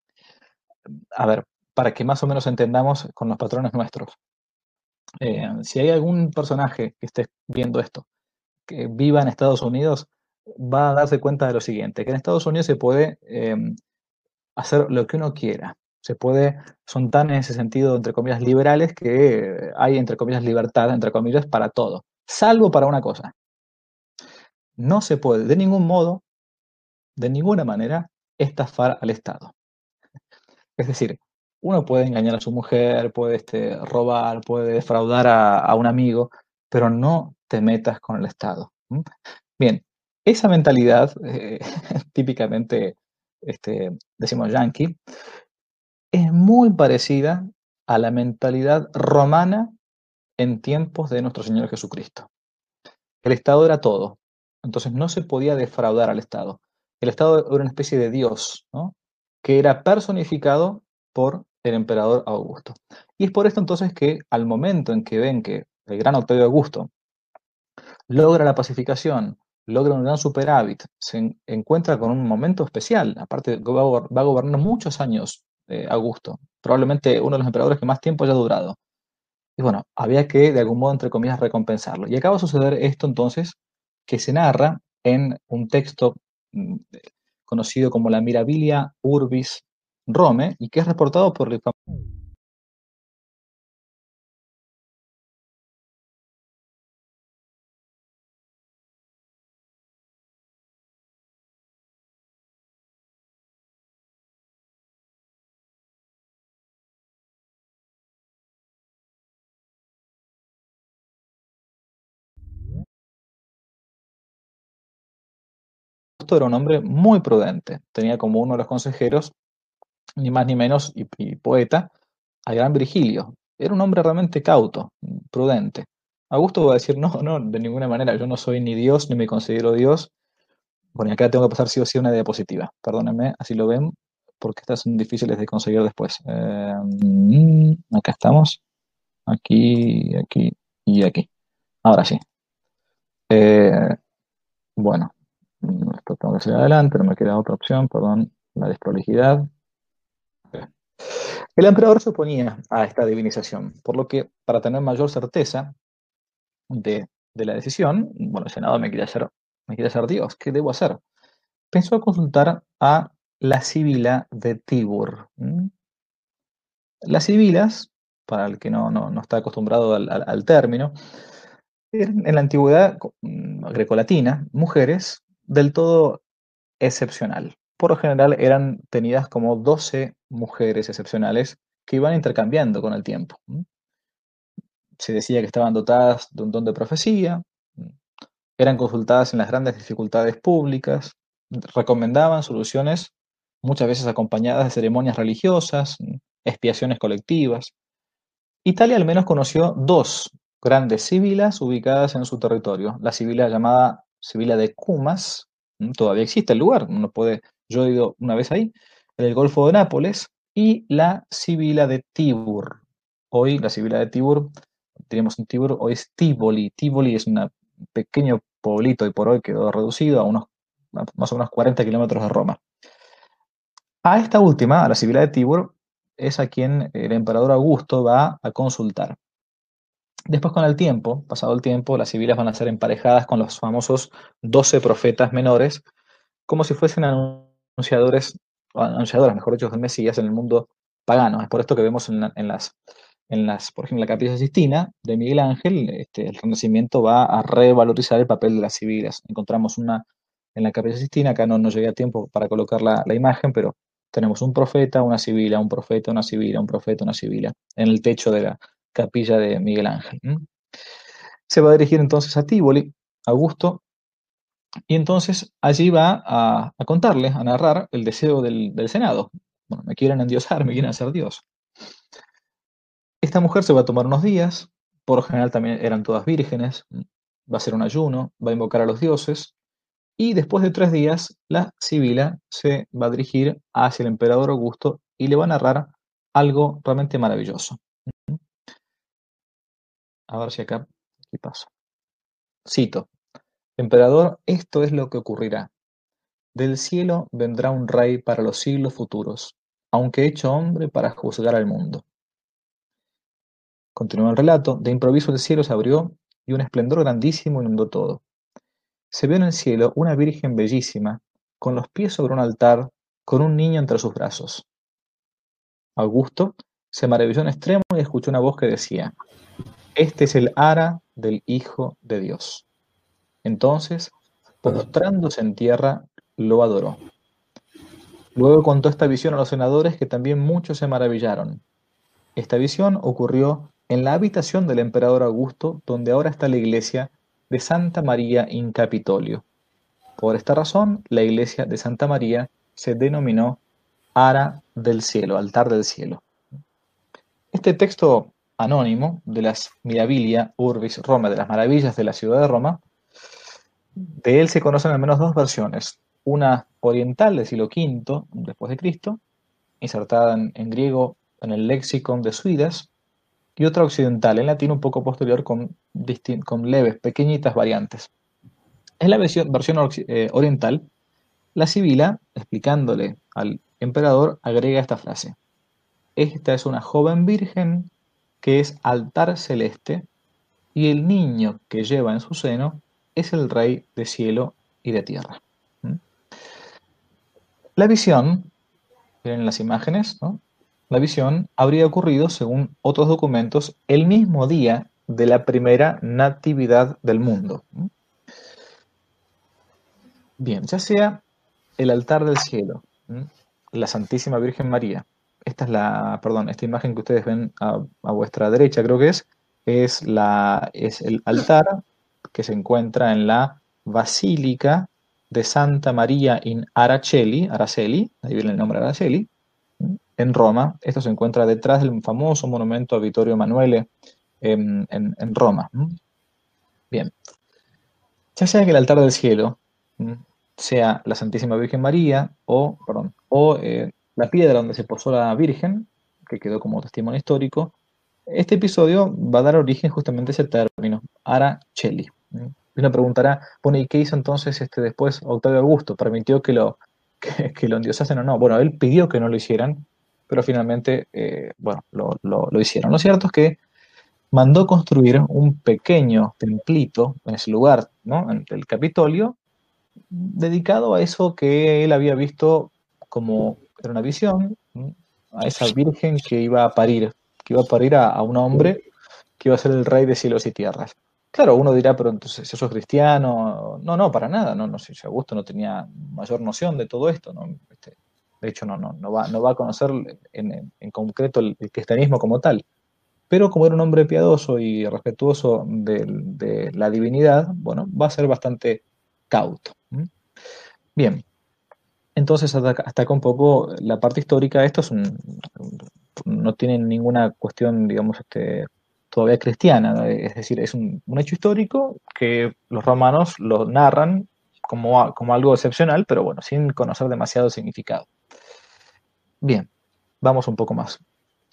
[SPEAKER 1] A ver, para que más o menos entendamos con los patrones nuestros. Eh, si hay algún personaje que esté viendo esto, que viva en Estados Unidos, va a darse cuenta de lo siguiente, que en Estados Unidos se puede eh, hacer lo que uno quiera. Se puede, son tan en ese sentido, entre comillas, liberales, que hay, entre comillas, libertad, entre comillas, para todo, salvo para una cosa. No se puede de ningún modo, de ninguna manera, estafar al Estado. Es decir, uno puede engañar a su mujer, puede este, robar, puede defraudar a, a un amigo, pero no te metas con el Estado. ¿M? Bien, esa mentalidad, eh, típicamente, este, decimos yankee, es muy parecida a la mentalidad romana en tiempos de nuestro Señor Jesucristo. El Estado era todo, entonces no se podía defraudar al Estado. El Estado era una especie de Dios, ¿no? Que era personificado por el emperador Augusto. Y es por esto entonces que al momento en que ven que el gran Octavio Augusto logra la pacificación, logra un gran superávit, se en- encuentra con un momento especial, aparte va a, gobern- va a gobernar muchos años eh, Augusto, probablemente uno de los emperadores que más tiempo haya durado. Y bueno, había que, de algún modo, entre comillas, recompensarlo. Y acaba de suceder esto entonces, que se narra en un texto mm, conocido como la Mirabilia Urbis Rome, y que es reportado por el Augusto. Era un hombre muy prudente. Tenía como uno de los consejeros, ni más ni menos, y, y poeta, al gran Virgilio. Era un hombre realmente cauto, prudente. Augusto va a decir, no, no, de ninguna manera, yo no soy ni Dios, ni me considero Dios. Bueno, y acá tengo que pasar sí o sí una diapositiva. Perdónenme, así lo ven, porque estas son difíciles de conseguir después. Eh, mm, acá estamos. Aquí, aquí y aquí. Ahora sí. Eh, bueno, mm, esto tengo que seguir adelante, no me queda otra opción, perdón, la desprolijidad. El emperador se oponía a esta divinización, por lo que, para tener mayor certeza de, de la decisión, bueno, el Senado me quiere hacer, me quiere hacer Dios, ¿qué debo hacer? Pensó consultar a la Sibila de Tibur. ¿Mm? Las sibilas, para el que no, no, no está acostumbrado al, al- al término, eran en la antigüedad mm, grecolatina mujeres del todo excepcional. Por lo general eran tenidas como doce mujeres excepcionales que iban intercambiando con el tiempo. ¿Mm? Se decía que estaban dotadas de un don de profecía, ¿mm? Eran consultadas en las grandes dificultades públicas, recomendaban soluciones muchas veces acompañadas de ceremonias religiosas, ¿mm? Expiaciones colectivas. Italia al menos conoció dos grandes sibilas ubicadas en su territorio. La sibila llamada Sibila de Cumas, ¿m? Todavía existe el lugar, uno puede, yo he ido una vez ahí, en el Golfo de Nápoles, y la Sibila de Tibur. Hoy la Sibila de Tibur, tenemos un Tibur, hoy es Tívoli. Tívoli es un pequeño pueblito y por hoy quedó reducido a unos más o menos cuarenta kilómetros de Roma. A esta última, a la Sibila de Tibur, es a quien el emperador Augusto va a consultar. Después, con el tiempo, pasado el tiempo, las sibilas van a ser emparejadas con los famosos doce profetas menores, como si fuesen anunciadores, o anunciadoras, mejor dicho, del Mesías en el mundo pagano. Es por esto que vemos en, la- en las, en las, por ejemplo, en la Capilla Sistina de Miguel Ángel, este, el Renacimiento va a revalorizar el papel de las sibilas. Encontramos una en la Capilla Sistina, acá no, no llegué a tiempo para colocar la, la imagen, pero tenemos un profeta, una sibila, un profeta, una sibila, un profeta, una sibila, en el techo de la capilla de Miguel Ángel. ¿m? Se va a dirigir entonces a Tívoli, Augusto, y entonces allí va a, a contarle, a narrar el deseo del, del Senado. Bueno, me quieren endiosar, me quieren hacer Dios. Esta mujer se va a tomar unos días, por lo general también eran todas vírgenes, va a hacer un ayuno, va a invocar a los dioses, y después de tres días la sibila se va a dirigir hacia el emperador Augusto y le va a narrar algo realmente maravilloso. A ver si acá, aquí paso. Cito: Emperador, esto es lo que ocurrirá. Del cielo vendrá un rey para los siglos futuros, aunque hecho hombre para juzgar al mundo. Continúa el relato: de improviso el cielo se abrió y un esplendor grandísimo inundó todo. Se vio en el cielo una virgen bellísima, con los pies sobre un altar, con un niño entre sus brazos. Augusto se maravilló en extremo y escuchó una voz que decía: Este es el ara del Hijo de Dios. Entonces, postrándose en tierra, lo adoró. Luego contó esta visión a los senadores, que también muchos se maravillaron. Esta visión ocurrió en la habitación del emperador Augusto, donde ahora está la iglesia de Santa María in Capitolio. Por esta razón, la iglesia de Santa María se denominó Ara del Cielo, altar del cielo. Este texto anónimo de las Mirabilia Urbis Roma, de las maravillas de la ciudad de Roma, de él se conocen al menos dos versiones. Una oriental del siglo quinto después de Cristo, insertada en, en griego en el Lexicon de Suidas, y otra occidental en latín un poco posterior con, con leves, pequeñitas variantes. En la versión, versión eh, oriental, la sibila, explicándole al emperador, agrega esta frase: Esta es una joven virgen que es altar celeste, y el niño que lleva en su seno es el rey de cielo y de tierra. ¿Mm? La visión, miren las imágenes, ¿no? La visión habría ocurrido, según otros documentos, el mismo día de la primera natividad del mundo. ¿Mm? Bien, ya sea el altar del cielo, ¿Mm? la Santísima Virgen María. Esta es la, perdón, esta imagen que ustedes ven a, a vuestra derecha, creo que es, es, la, es el altar que se encuentra en la Basílica de Santa María in Araceli, Araceli, ahí viene el nombre Araceli, en Roma. Esto se encuentra detrás del famoso monumento a Vittorio Emanuele en, en, en Roma. Bien, ya sea que el altar del cielo sea la Santísima Virgen María o, perdón, o eh, la piedra donde se posó la Virgen, que quedó como testimonio histórico, este episodio va a dar origen justamente a ese término, Araceli. Y uno preguntará, bueno, ¿y qué hizo entonces este después Octavio Augusto? ¿Permitió que lo, que, que lo endiosasen o no? Bueno, él pidió que no lo hicieran, pero finalmente, eh, bueno, lo, lo, lo hicieron. Lo cierto es que mandó construir un pequeño templito en ese lugar, ¿no? En el Capitolio, dedicado a eso que él había visto como era una visión, ¿no? A esa virgen que iba a parir, que iba a parir a, a un hombre que iba a ser el rey de cielos y tierras. Claro, uno dirá, pero entonces eso es cristiano. No, no, para nada. No, no sé, si Augusto no tenía mayor noción de todo esto, ¿no? Este, de hecho, no, no, no, va, no va a conocer en, en, en concreto el, el cristianismo como tal. Pero como era un hombre piadoso y respetuoso de, de la divinidad, bueno, va a ser bastante cauto. ¿Mm? Bien, entonces hasta acá, hasta acá un poco la parte histórica. Esto es un, no tiene ninguna cuestión, digamos, este, todavía cristiana, ¿no? Es decir, es un, un hecho histórico que los romanos lo narran como, como algo excepcional, pero bueno, sin conocer demasiado significado. Bien, vamos un poco más.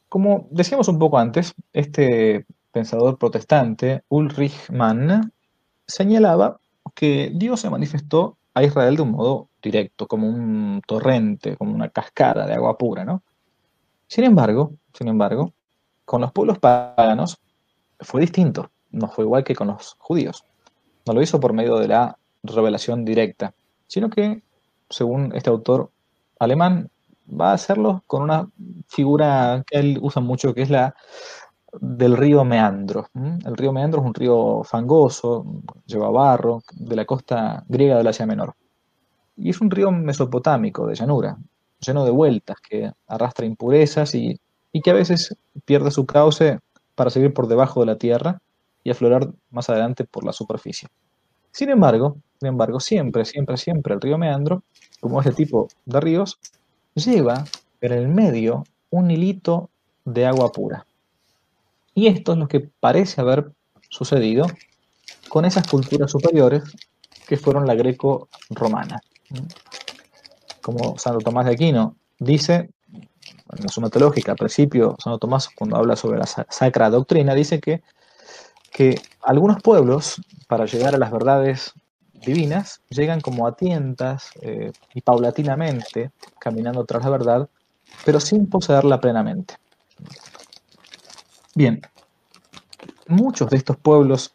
[SPEAKER 1] Como decíamos un poco antes, este pensador protestante, Ulrich Mann, señalaba que Dios se manifestó a Israel de un modo directo, como un torrente, como una cascada de agua pura, ¿no? Sin embargo, sin embargo, con los pueblos paganos fue distinto, no fue igual que con los judíos. No lo hizo por medio de la revelación directa, sino que, según este autor alemán, va a hacerlo con una figura que él usa mucho, que es la del río Meandro. ¿Mm? El río Meandro es un río fangoso, lleva barro, de la costa griega del Asia Menor. Y es un río mesopotámico, de llanura, lleno de vueltas, que arrastra impurezas y, y que a veces pierde su cauce para seguir por debajo de la tierra y aflorar más adelante por la superficie. Sin embargo, sin embargo, siempre, siempre, siempre el río Meandro, como este tipo de ríos, lleva en el medio un hilito de agua pura. Y esto es lo que parece haber sucedido con esas culturas superiores que fueron la greco-romana. Como Santo Tomás de Aquino dice, en la Suma Teológica, al principio, Santo Tomás, cuando habla sobre la sacra doctrina, dice que, que algunos pueblos, para llegar a las verdades divinas, llegan como a tientas eh, y paulatinamente, caminando tras la verdad, pero sin poseerla plenamente. Bien, muchos de estos pueblos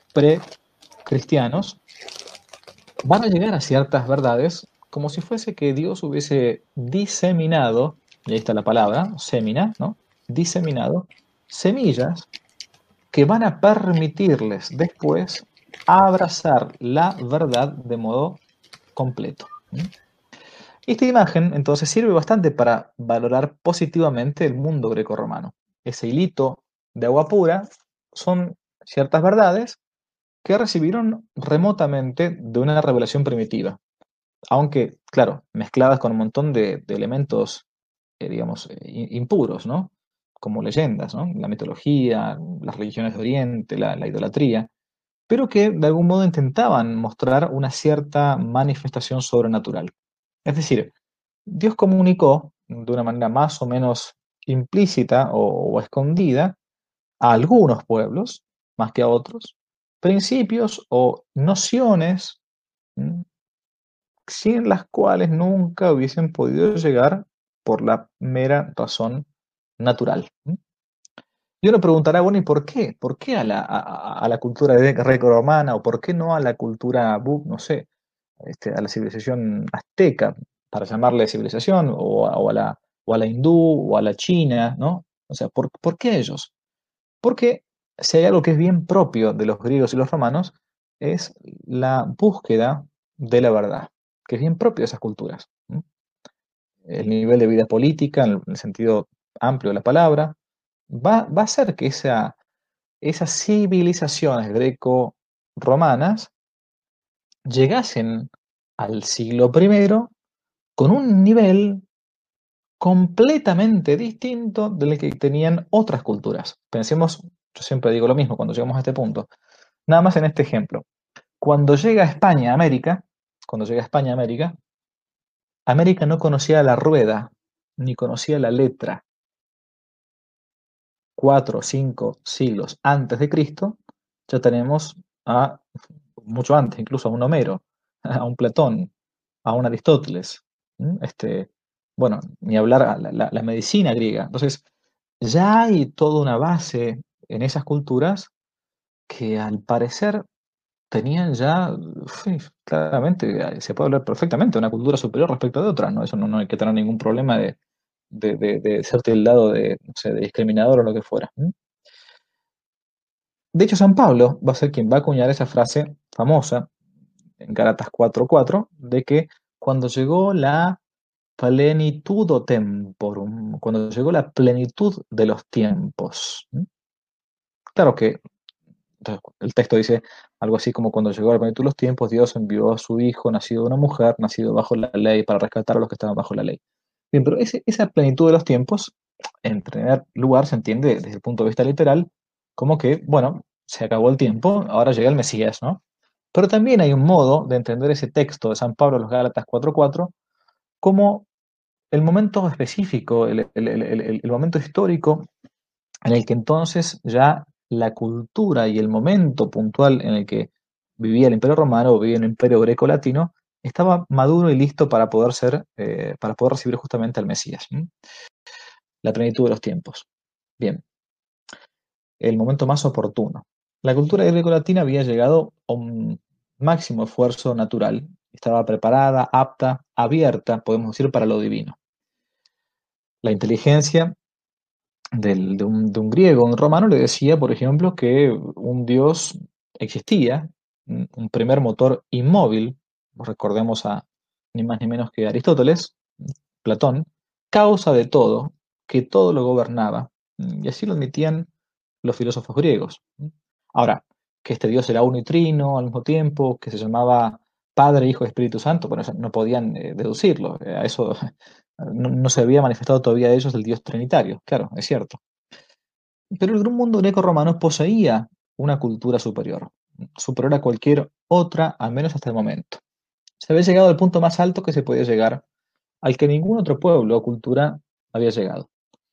[SPEAKER 1] pre-cristianos van a llegar a ciertas verdades como si fuese que Dios hubiese diseminado, y ahí está la palabra, semina, ¿no? Diseminado, semillas que van a permitirles después abrazar la verdad de modo completo. Esta imagen entonces sirve bastante para valorar positivamente el mundo grecorromano. Ese hilito de agua pura son ciertas verdades que recibieron remotamente de una revelación primitiva, aunque, claro, mezcladas con un montón de, de elementos, eh, digamos, eh, impuros, ¿no? Como leyendas, ¿no? La mitología, las religiones de Oriente, la, la idolatría, pero que de algún modo intentaban mostrar una cierta manifestación sobrenatural. Es decir, Dios comunicó de una manera más o menos implícita o, o escondida a algunos pueblos, más que a otros, principios o nociones ¿m? sin las cuales nunca hubiesen podido llegar por la mera razón natural. ¿m? Y uno preguntará, bueno, ¿y por qué? ¿Por qué a la, a, a la cultura greco-romana o por qué no a la cultura, bu- no sé, este, a la civilización azteca, para llamarle civilización, o a, o a la, o a la hindú, o a la china, ¿no? O sea, ¿por, por qué ellos? Porque si hay algo que es bien propio de los griegos y los romanos, es la búsqueda de la verdad, que es bien propio de esas culturas. ¿m? El nivel de vida política, en el sentido amplio de la palabra, va, va a hacer que esa, esas civilizaciones greco-romanas llegasen al siglo primero con un nivel completamente distinto del que tenían otras culturas. Pensemos, yo siempre digo lo mismo cuando llegamos a este punto, nada más en este ejemplo. Cuando llega a España, América, cuando llega a España, América, América no conocía la rueda, ni conocía la letra. Cuatro o cinco siglos antes de Cristo, ya tenemos a, mucho antes, incluso a un Homero, a un Platón, a un Aristóteles, este, bueno, ni hablar a la, la, la medicina griega. Entonces, ya hay toda una base en esas culturas que al parecer tenían ya, sí, claramente, se puede hablar perfectamente de una cultura superior respecto de otras, ¿no? Eso no, no hay que tener ningún problema de, de, de, de ser tildado de, no sé, de discriminador o lo que fuera. ¿m? De hecho, San Pablo va a ser quien va a acuñar esa frase famosa en Gálatas cuatro cuatro de que cuando llegó la plenitudo temporum, cuando llegó la plenitud de los tiempos. ¿m? Claro que entonces, el texto dice algo así como cuando llegó la plenitud de los tiempos, Dios envió a su Hijo, nacido de una mujer, nacido bajo la ley, para rescatar a los que estaban bajo la ley. Bien, pero ese, esa plenitud de los tiempos, en primer lugar, se entiende desde el punto de vista literal como que, bueno, se acabó el tiempo, ahora llega el Mesías, ¿no? Pero también hay un modo de entender ese texto de San Pablo, los Gálatas cuatro cuatro, como el momento específico, el, el- el- el- el momento histórico en el que entonces ya la cultura y el momento puntual en el que vivía el Imperio Romano o vivía el Imperio Greco-Latino estaba maduro y listo para poder ser, eh, para poder recibir justamente al Mesías, ¿m? La plenitud de los tiempos. Bien, el momento más oportuno. La cultura greco-latina había llegado a un máximo esfuerzo natural, estaba preparada, apta, abierta, podemos decir, para lo divino. La inteligencia del- de un, de un griego, un romano, le decía, por ejemplo, que un dios existía, un un primer motor inmóvil, recordemos a ni más ni menos que Aristóteles, Platón, causa de todo, que todo lo gobernaba, y así lo admitían los filósofos griegos. Ahora, que este dios era uno y trino al mismo tiempo, que se llamaba Padre, Hijo y Espíritu Santo, bueno, eso no podían eh, deducirlo, eh, a eso no, no se había manifestado todavía de ellos el dios trinitario, claro, es cierto. Pero el mundo greco-romano poseía una cultura superior, superior a cualquier otra, al menos hasta el momento. Se había llegado al punto más alto que se podía llegar, al que ningún otro pueblo o cultura había llegado.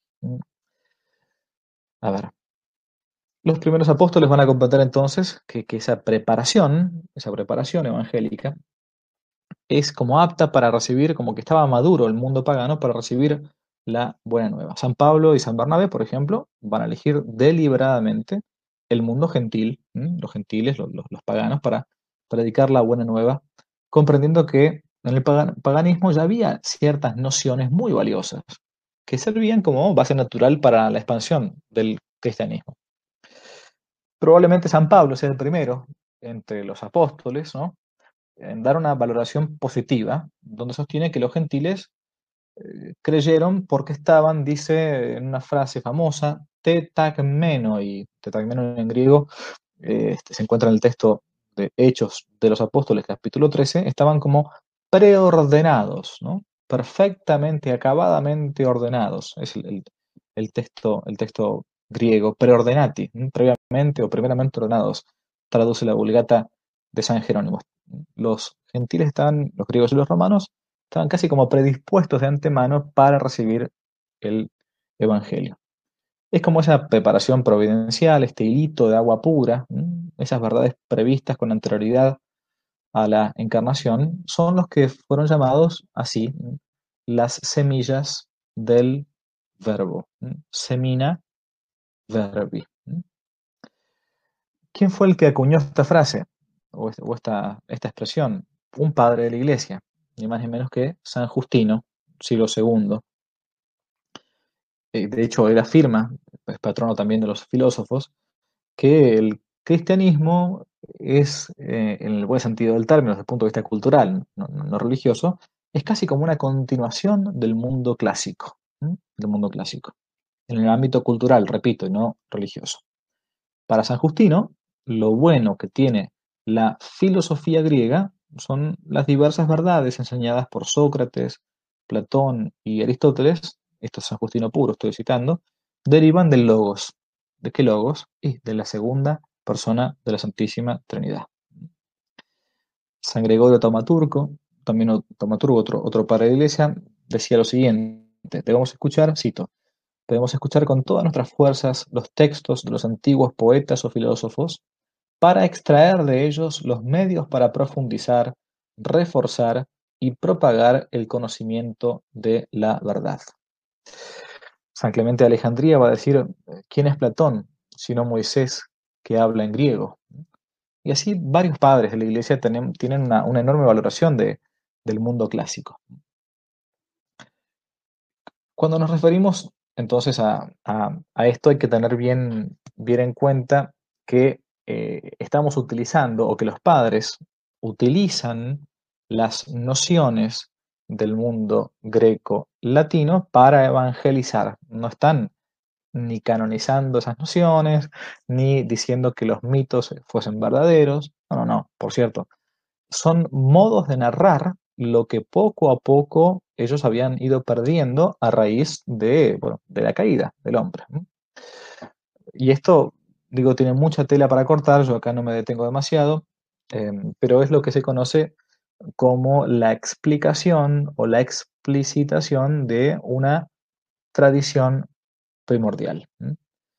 [SPEAKER 1] A ver, los primeros apóstoles van a comprender entonces que, que esa preparación, esa preparación evangélica, es como apta para recibir, como que estaba maduro el mundo pagano para recibir la buena nueva. San Pablo y San Bernabé, por ejemplo, van a elegir deliberadamente el mundo gentil, ¿m? Los gentiles, los, los- los paganos, para predicar la buena nueva, comprendiendo que en el pagan- paganismo ya había ciertas nociones muy valiosas que servían como base natural para la expansión del cristianismo. Probablemente San Pablo sea el primero entre los apóstoles, ¿no?, en dar una valoración positiva, donde sostiene que los gentiles eh, creyeron porque estaban, dice en una frase famosa, tetagmeno, y tetagmeno en griego eh, este, se encuentra en el texto de Hechos de los Apóstoles, capítulo trece, estaban como preordenados, ¿no? Perfectamente, acabadamente ordenados, es el, el- el texto, el texto griego, preordenati, ¿m? Previamente o primeramente ordenados, traduce la Vulgata de San Jerónimo. Los gentiles estaban, los griegos y los romanos, estaban casi como predispuestos de antemano para recibir el Evangelio. Es como esa preparación providencial, este hilito de agua pura, ¿m? Esas verdades previstas con anterioridad a la encarnación, son los que fueron llamados así, ¿m? Las semillas del verbo, ¿m? Semina verbi. ¿M? ¿Quién fue el que acuñó esta frase o, o esta, esta expresión? Un padre de la iglesia, ni más ni menos que San Justino, siglo segundo. Eh, de hecho, él afirma, es patrono también de los filósofos, que el cristianismo es, eh, en el buen sentido del término, desde el punto de vista cultural, no, no- no religioso, es casi como una continuación del mundo clásico, ¿m? Del mundo clásico, en el ámbito cultural, repito, y no religioso. Para San Justino, lo bueno que tiene la filosofía griega son las diversas verdades enseñadas por Sócrates, Platón y Aristóteles, esto es San Justino puro, estoy citando, derivan del logos. ¿De qué logos? Y de la segunda persona de la Santísima Trinidad. San Gregorio Taumaturgo, también o- Taumaturgo, otro, otro padre de la iglesia, decía lo siguiente, debemos escuchar, cito, debemos escuchar con todas nuestras fuerzas los textos de los antiguos poetas o filósofos para extraer de ellos los medios para profundizar, reforzar y propagar el conocimiento de la verdad. San Clemente de Alejandría va a decir, ¿quién es Platón sino Moisés que habla en griego? Y así varios padres de la iglesia tienen, tienen una, una enorme valoración de, del mundo clásico. Cuando nos referimos entonces a, a- a esto hay que tener bien, bien en cuenta que eh, estamos utilizando o que los padres utilizan las nociones del mundo greco-latino para evangelizar. No están ni canonizando esas nociones, ni diciendo que los mitos fuesen verdaderos. No, no, no. Por cierto, son modos de narrar lo que poco a poco ellos habían ido perdiendo a raíz de, bueno, de la caída del hombre. Y esto, digo, tiene mucha tela para cortar, yo acá no me detengo demasiado, eh, pero es lo que se conoce como la explicación o la explicitación de una tradición primordial. ¿Mm?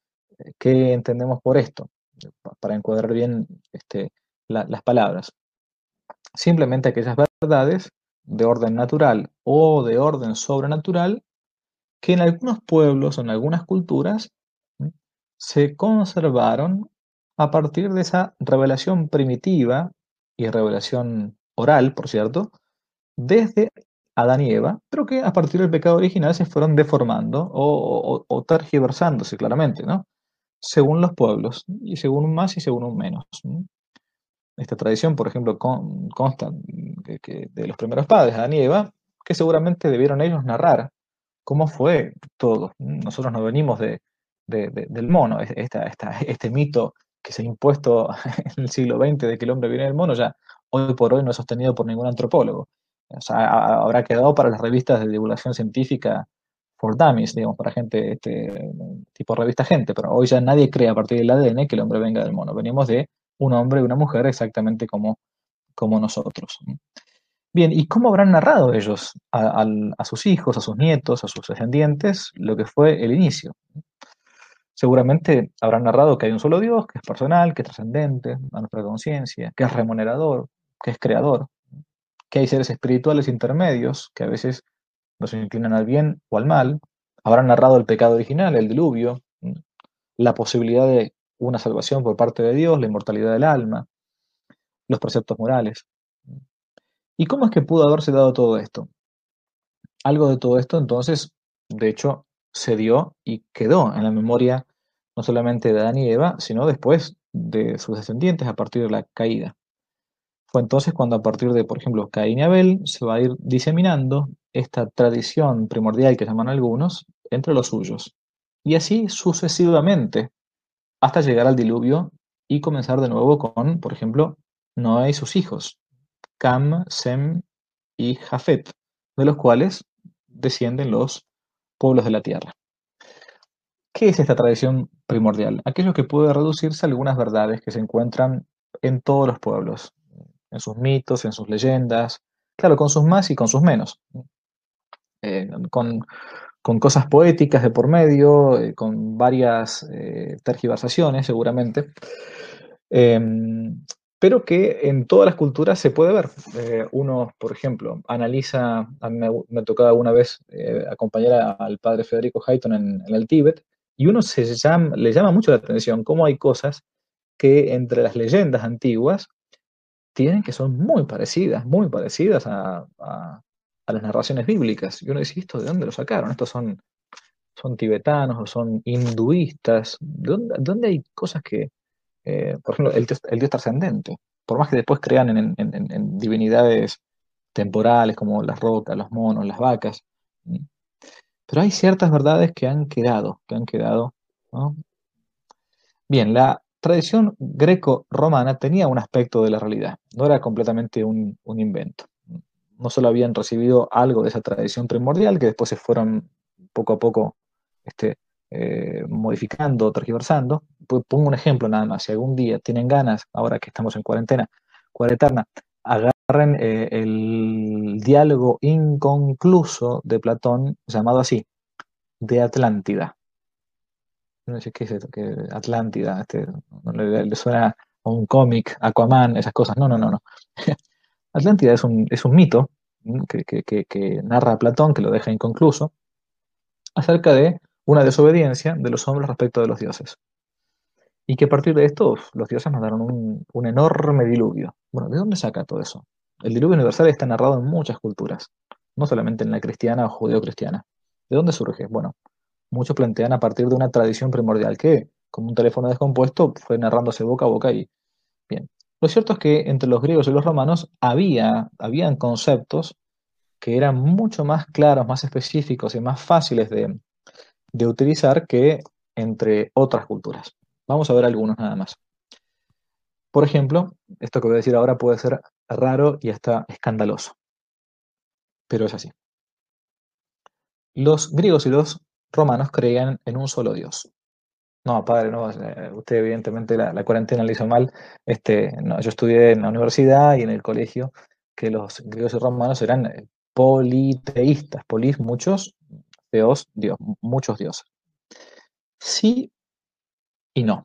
[SPEAKER 1] ¿Qué entendemos por esto? Pa- Para encuadrar bien este, la- las palabras. Simplemente aquellas verdades de orden natural o de orden sobrenatural que en algunos pueblos o en algunas culturas ¿m? Se conservaron a partir de esa revelación primitiva y revelación oral, por cierto, desde Adán y Eva, pero que a partir del pecado original se fueron deformando o, o- o tergiversándose claramente, ¿no? Según los pueblos, y según un más y según un menos. ¿M? Esta tradición, por ejemplo, con- consta de, que- de los primeros padres, Adán y Eva, que seguramente debieron ellos narrar cómo fue todo. Nosotros no venimos de, de- de- del mono, Es- esta, esta- este mito que se ha impuesto en el siglo veinte de que el hombre viene del mono, ya hoy por hoy no es sostenido por ningún antropólogo. O sea, ha- habrá quedado para las revistas de divulgación científica for dummies, digamos, para gente, este, tipo revista gente, pero hoy ya nadie cree a partir del A D N que el hombre venga del mono. Venimos de un hombre y una mujer exactamente como, como nosotros. Bien, ¿y cómo habrán narrado ellos a, al- a sus hijos, a sus nietos, a sus descendientes lo que fue el inicio? Seguramente habrán narrado que hay un solo Dios, que es personal, que es trascendente a nuestra conciencia, que es remunerador, que es creador, que hay seres espirituales intermedios que a veces nos inclinan al bien o al mal. Habrán narrado el pecado original, el diluvio, la posibilidad de una salvación por parte de Dios, la inmortalidad del alma, los preceptos morales. ¿Y cómo es que pudo haberse dado todo esto? Algo de todo esto, entonces, de hecho, se dio y quedó en la memoria no solamente de Adán y Eva, sino después de sus descendientes a partir de la caída. Fue entonces cuando a partir de, por ejemplo, Caín y Abel, se va a ir diseminando esta tradición primordial que llaman algunos entre los suyos. Y así sucesivamente, hasta llegar al diluvio y comenzar de nuevo con, por ejemplo, Noé y sus hijos, Cam, Sem y Jafet, de los cuales descienden los pueblos de la tierra. ¿Qué es esta tradición primordial? Aquello que puede reducirse a algunas verdades que se encuentran en todos los pueblos, en sus mitos, en sus leyendas, claro, con sus más y con sus menos, eh, con, con cosas poéticas de por medio, eh, con varias eh, tergiversaciones seguramente, eh, pero que en todas las culturas se puede ver. Eh, uno, por ejemplo, analiza, a mí me, me tocaba una vez eh, acompañar a- al padre Federico Hayton en, en el Tíbet, y uno se llama, le llama mucho la atención cómo hay cosas que entre las leyendas antiguas tienen que son muy parecidas, muy parecidas a, a- a las narraciones bíblicas. Y uno dice, ¿esto de dónde lo sacaron? ¿Estos son, son tibetanos o son hinduistas? ¿De dónde, dónde hay cosas que, eh, por ejemplo, el dios, el dios trascendente? Por más que después crean en, en- en- en divinidades temporales como las rocas, los monos, las vacas, ¿sí? Pero hay ciertas verdades que han quedado, que han quedado, ¿no? Bien, la tradición greco-romana tenía un aspecto de la realidad, no era completamente un, un invento. No solo habían recibido algo de esa tradición primordial, que después se fueron poco a poco este, eh, modificando, tergiversando. Pu- Pongo un ejemplo nada más, si algún día tienen ganas, ahora que estamos en cuarentena, cuareterna, agarren eh, el diálogo inconcluso de Platón, llamado así, de Atlántida. No sé qué es esto, que Atlántida, este, no le, le suena a un cómic, Aquaman, esas cosas. No, no, no, no. Atlántida es un, es un mito ¿m? que, que- que- que narra Platón, que lo deja inconcluso, acerca de una desobediencia de los hombres respecto de los dioses. Y que a partir de esto uf, los dioses mandaron un, un enorme diluvio. Bueno, ¿de dónde saca todo eso? El diluvio universal está narrado en muchas culturas, no solamente en la cristiana o judeo-cristiana. ¿De dónde surge? Bueno, muchos plantean a partir de una tradición primordial que, como un teléfono descompuesto, fue narrándose boca a boca y bien. Lo cierto es que entre los griegos y los romanos había, habían conceptos que eran mucho más claros, más específicos y más fáciles de, de utilizar que entre otras culturas. Vamos a ver algunos nada más. Por ejemplo, esto que voy a decir ahora puede ser raro y hasta escandaloso, pero es así. Los griegos y los romanos creían en un solo Dios. No, padre, no, eh, usted evidentemente la, la cuarentena le hizo mal. Este, no, yo estudié en la universidad y en el colegio que los griegos y romanos eran eh, politeístas, polis, muchos, theos, Dios, muchos dioses. Sí y no.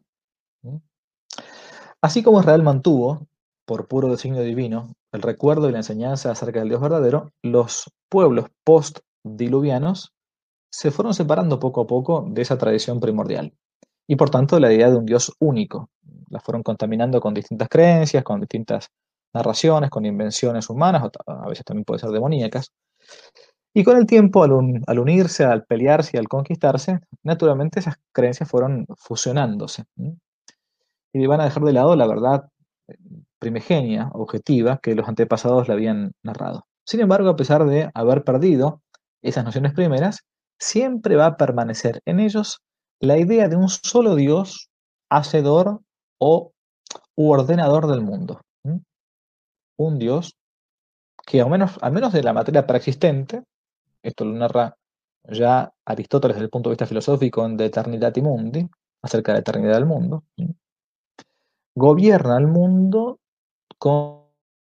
[SPEAKER 1] Así como Israel mantuvo, por puro designio divino, el recuerdo y la enseñanza acerca del Dios verdadero, los pueblos post-diluvianos se fueron separando poco a poco de esa tradición primordial y por tanto de la idea de un Dios único. La fueron contaminando con distintas creencias, con distintas narraciones, con invenciones humanas, o a veces también puede ser demoníacas. Y con el tiempo, al, un- al unirse, al pelearse y al conquistarse, naturalmente esas creencias fueron fusionándose. ¿m? Y van a dejar de lado la verdad eh, primigenia, objetiva, que los antepasados le habían narrado. Sin embargo, a pesar de haber perdido esas nociones primeras, siempre va a permanecer en ellos la idea de un solo Dios, hacedor o u ordenador del mundo. ¿m? Un Dios que, al menos, al menos de la materia preexistente, esto lo narra ya Aristóteles desde el punto de vista filosófico en De Eternitati Mundi, acerca de la eternidad del mundo, ¿m? Gobierna el mundo con,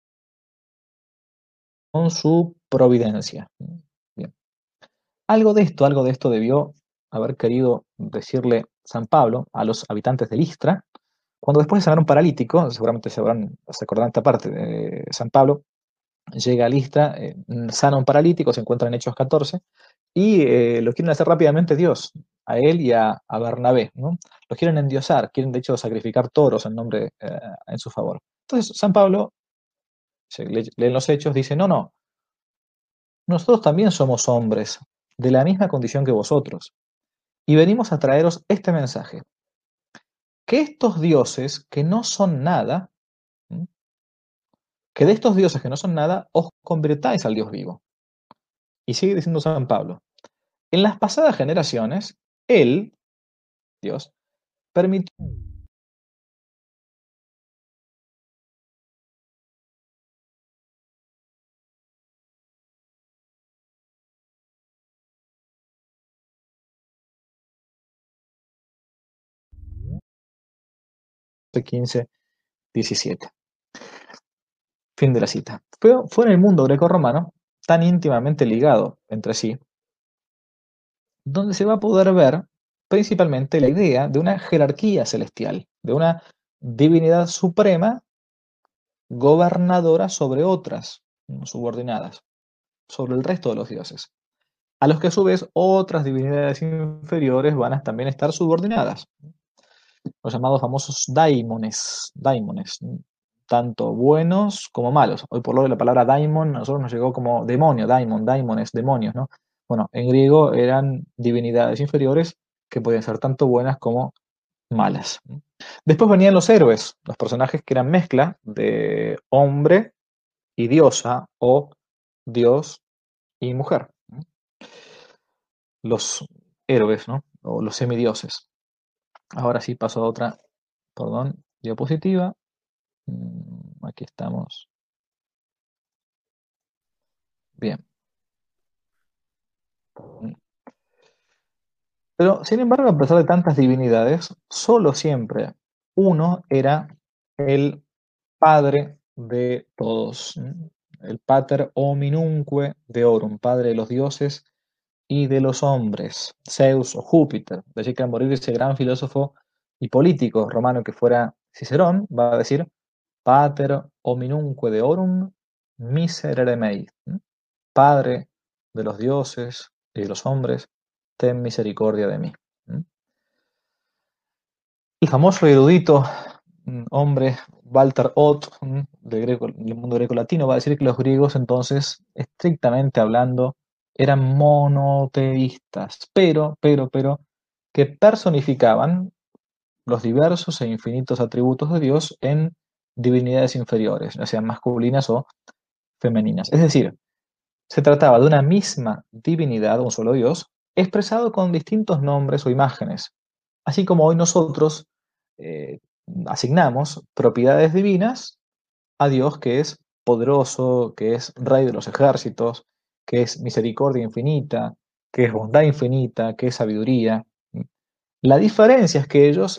[SPEAKER 1] con su providencia. Bien. Algo de esto, algo de esto debió haber querido decirle San Pablo a los habitantes de Listra, cuando después de sanar un paralítico, seguramente se, habrán, se acordarán esta parte de San Pablo, llega a Listra, eh, sana a un paralítico, se encuentra en Hechos catorce, y eh, lo quieren hacer rápidamente Dios, a él y a, a Bernabé, ¿no? Los quieren endiosar, quieren de hecho sacrificar toros en nombre, eh, en su favor. Entonces San Pablo, se lee, leen los Hechos, dice, no, no, nosotros también somos hombres, de la misma condición que vosotros, y venimos a traeros este mensaje, que estos dioses que no son nada, ¿m? que de estos dioses que no son nada, os convirtáis al Dios vivo. Y sigue diciendo San Pablo, en las pasadas generaciones, Él, Dios, permitió quince, diecisiete. Fin de la cita. Fue, fue en el mundo greco-romano, tan íntimamente ligado entre sí, donde se va a poder ver principalmente la idea de una jerarquía celestial, de una divinidad suprema gobernadora sobre otras subordinadas, sobre el resto de los dioses, a los que a su vez otras divinidades inferiores van a también estar subordinadas, los llamados famosos daimones, daimones, tanto buenos como malos. Hoy por hoy la palabra daimon a nosotros nos llegó como demonio, daimon, daimones, demonios, ¿no? Bueno, en griego eran divinidades inferiores que podían ser tanto buenas como malas. Después venían los héroes, los personajes que eran mezcla de hombre y diosa o dios y mujer. Los héroes, ¿no? O los semidioses. Ahora sí paso a otra, perdón, diapositiva. Mm, Aquí estamos. Bien. Pero, sin embargo, a pesar de tantas divinidades, solo siempre uno era el padre de todos. ¿m? El pater hominumque deorum, padre de los dioses y de los hombres, Zeus o Júpiter. De allí que al morir ese gran filósofo y político romano que fuera Cicerón, va a decir, pater hominumque deorum miserere mei. ¿m? Padre de los dioses y de los hombres, ten misericordia de mí. ¿m? El famoso y erudito mm, hombre Walter Ott, mm, de greco- del mundo greco-latino, va a decir que los griegos entonces, estrictamente hablando, eran monoteístas, pero, pero, pero, que personificaban los diversos e infinitos atributos de Dios en divinidades inferiores, ya sean masculinas o femeninas. Es decir, se trataba de una misma divinidad, un solo Dios, expresado con distintos nombres o imágenes, así como hoy nosotros eh, asignamos propiedades divinas a Dios que es poderoso, que es rey de los ejércitos, que es misericordia infinita, que es bondad infinita, que es sabiduría. La diferencia es que ellos,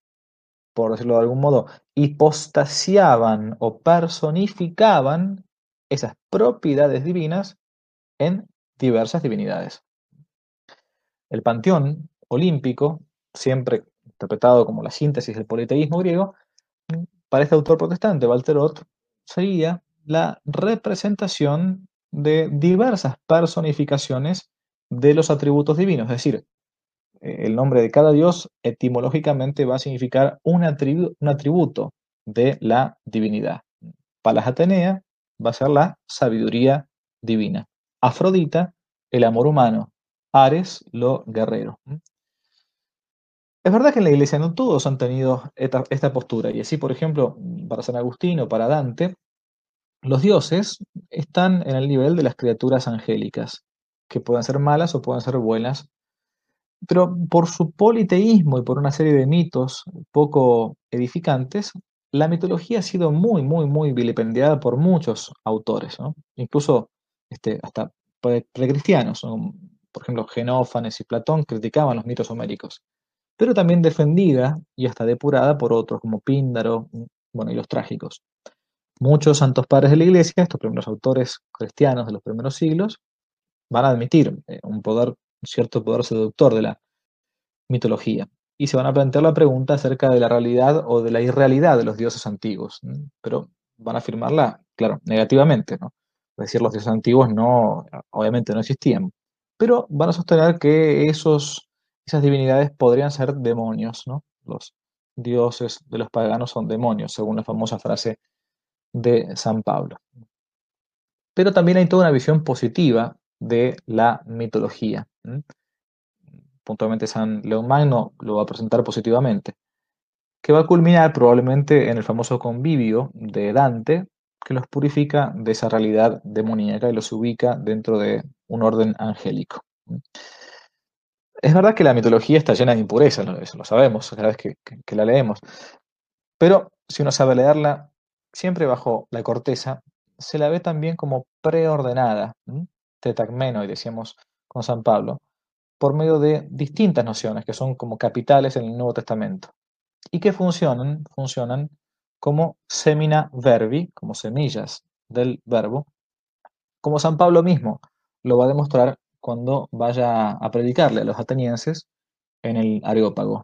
[SPEAKER 1] por decirlo de algún modo, hipostasiaban o personificaban esas propiedades divinas en diversas divinidades. El panteón olímpico, siempre interpretado como la síntesis del politeísmo griego, para este autor protestante, Walterot, sería la representación de diversas personificaciones de los atributos divinos. Es decir, el nombre de cada dios etimológicamente va a significar un, atribu un atributo de la divinidad. Palas Atenea va a ser la sabiduría divina. Afrodita, el amor humano. Ares, lo guerrero. Es verdad que en la iglesia no todos han tenido esta, esta postura, y así, por ejemplo, para San Agustín o para Dante, los dioses están en el nivel de las criaturas angélicas, que pueden ser malas o pueden ser buenas, pero por su politeísmo y por una serie de mitos poco edificantes, la mitología ha sido muy, muy, muy vilipendiada por muchos autores, ¿no? Incluso este, hasta pre- precristianos, ¿no? Por ejemplo, Genófanes y Platón criticaban los mitos homéricos, pero también defendida y hasta depurada por otros como Píndaro, bueno, y los trágicos. Muchos santos padres de la Iglesia, estos primeros autores cristianos de los primeros siglos, van a admitir eh, un poder, un cierto poder seductor de la mitología, y se van a plantear la pregunta acerca de la realidad o de la irrealidad de los dioses antiguos, ¿no? Pero van a afirmarla, claro, negativamente, ¿no? Es decir, los dioses antiguos no, obviamente no existían, pero van a sostener que esos, esas divinidades podrían ser demonios, ¿no? Los dioses de los paganos son demonios, según la famosa frase de San Pablo. Pero también hay toda una visión positiva de la mitología. ¿Mm? Puntualmente San León Magno lo va a presentar positivamente, que va a culminar probablemente en el famoso convivio de Dante, que los purifica de esa realidad demoníaca y los ubica dentro de un orden angélico. Es verdad que la mitología está llena de impurezas, eso lo sabemos cada vez que, que, que la leemos, pero si uno sabe leerla, siempre bajo la corteza, se la ve también como preordenada, tetagmeno, y decíamos con San Pablo, por medio de distintas nociones que son como capitales en el Nuevo Testamento y que funcionan, funcionan como semina verbi, como semillas del verbo, como San Pablo mismo lo va a demostrar cuando vaya a predicarle a los atenienses en el Areópago.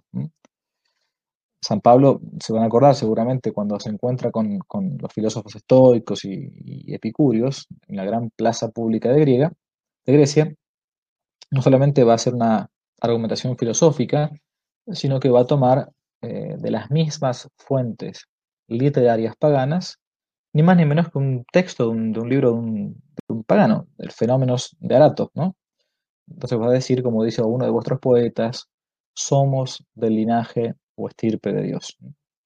[SPEAKER 1] San Pablo, se van a acordar seguramente cuando se encuentra con, con los filósofos estoicos y, y epicúreos en la gran plaza pública de, Griega, de Grecia, no solamente va a hacer una argumentación filosófica, sino que va a tomar eh, de las mismas fuentes literarias paganas, ni más ni menos que un texto de un, de un libro de un, de un pagano, el Fenómenos de Arato, ¿no? Entonces va a decir, como dice uno de vuestros poetas, somos del linaje o estirpe de Dios.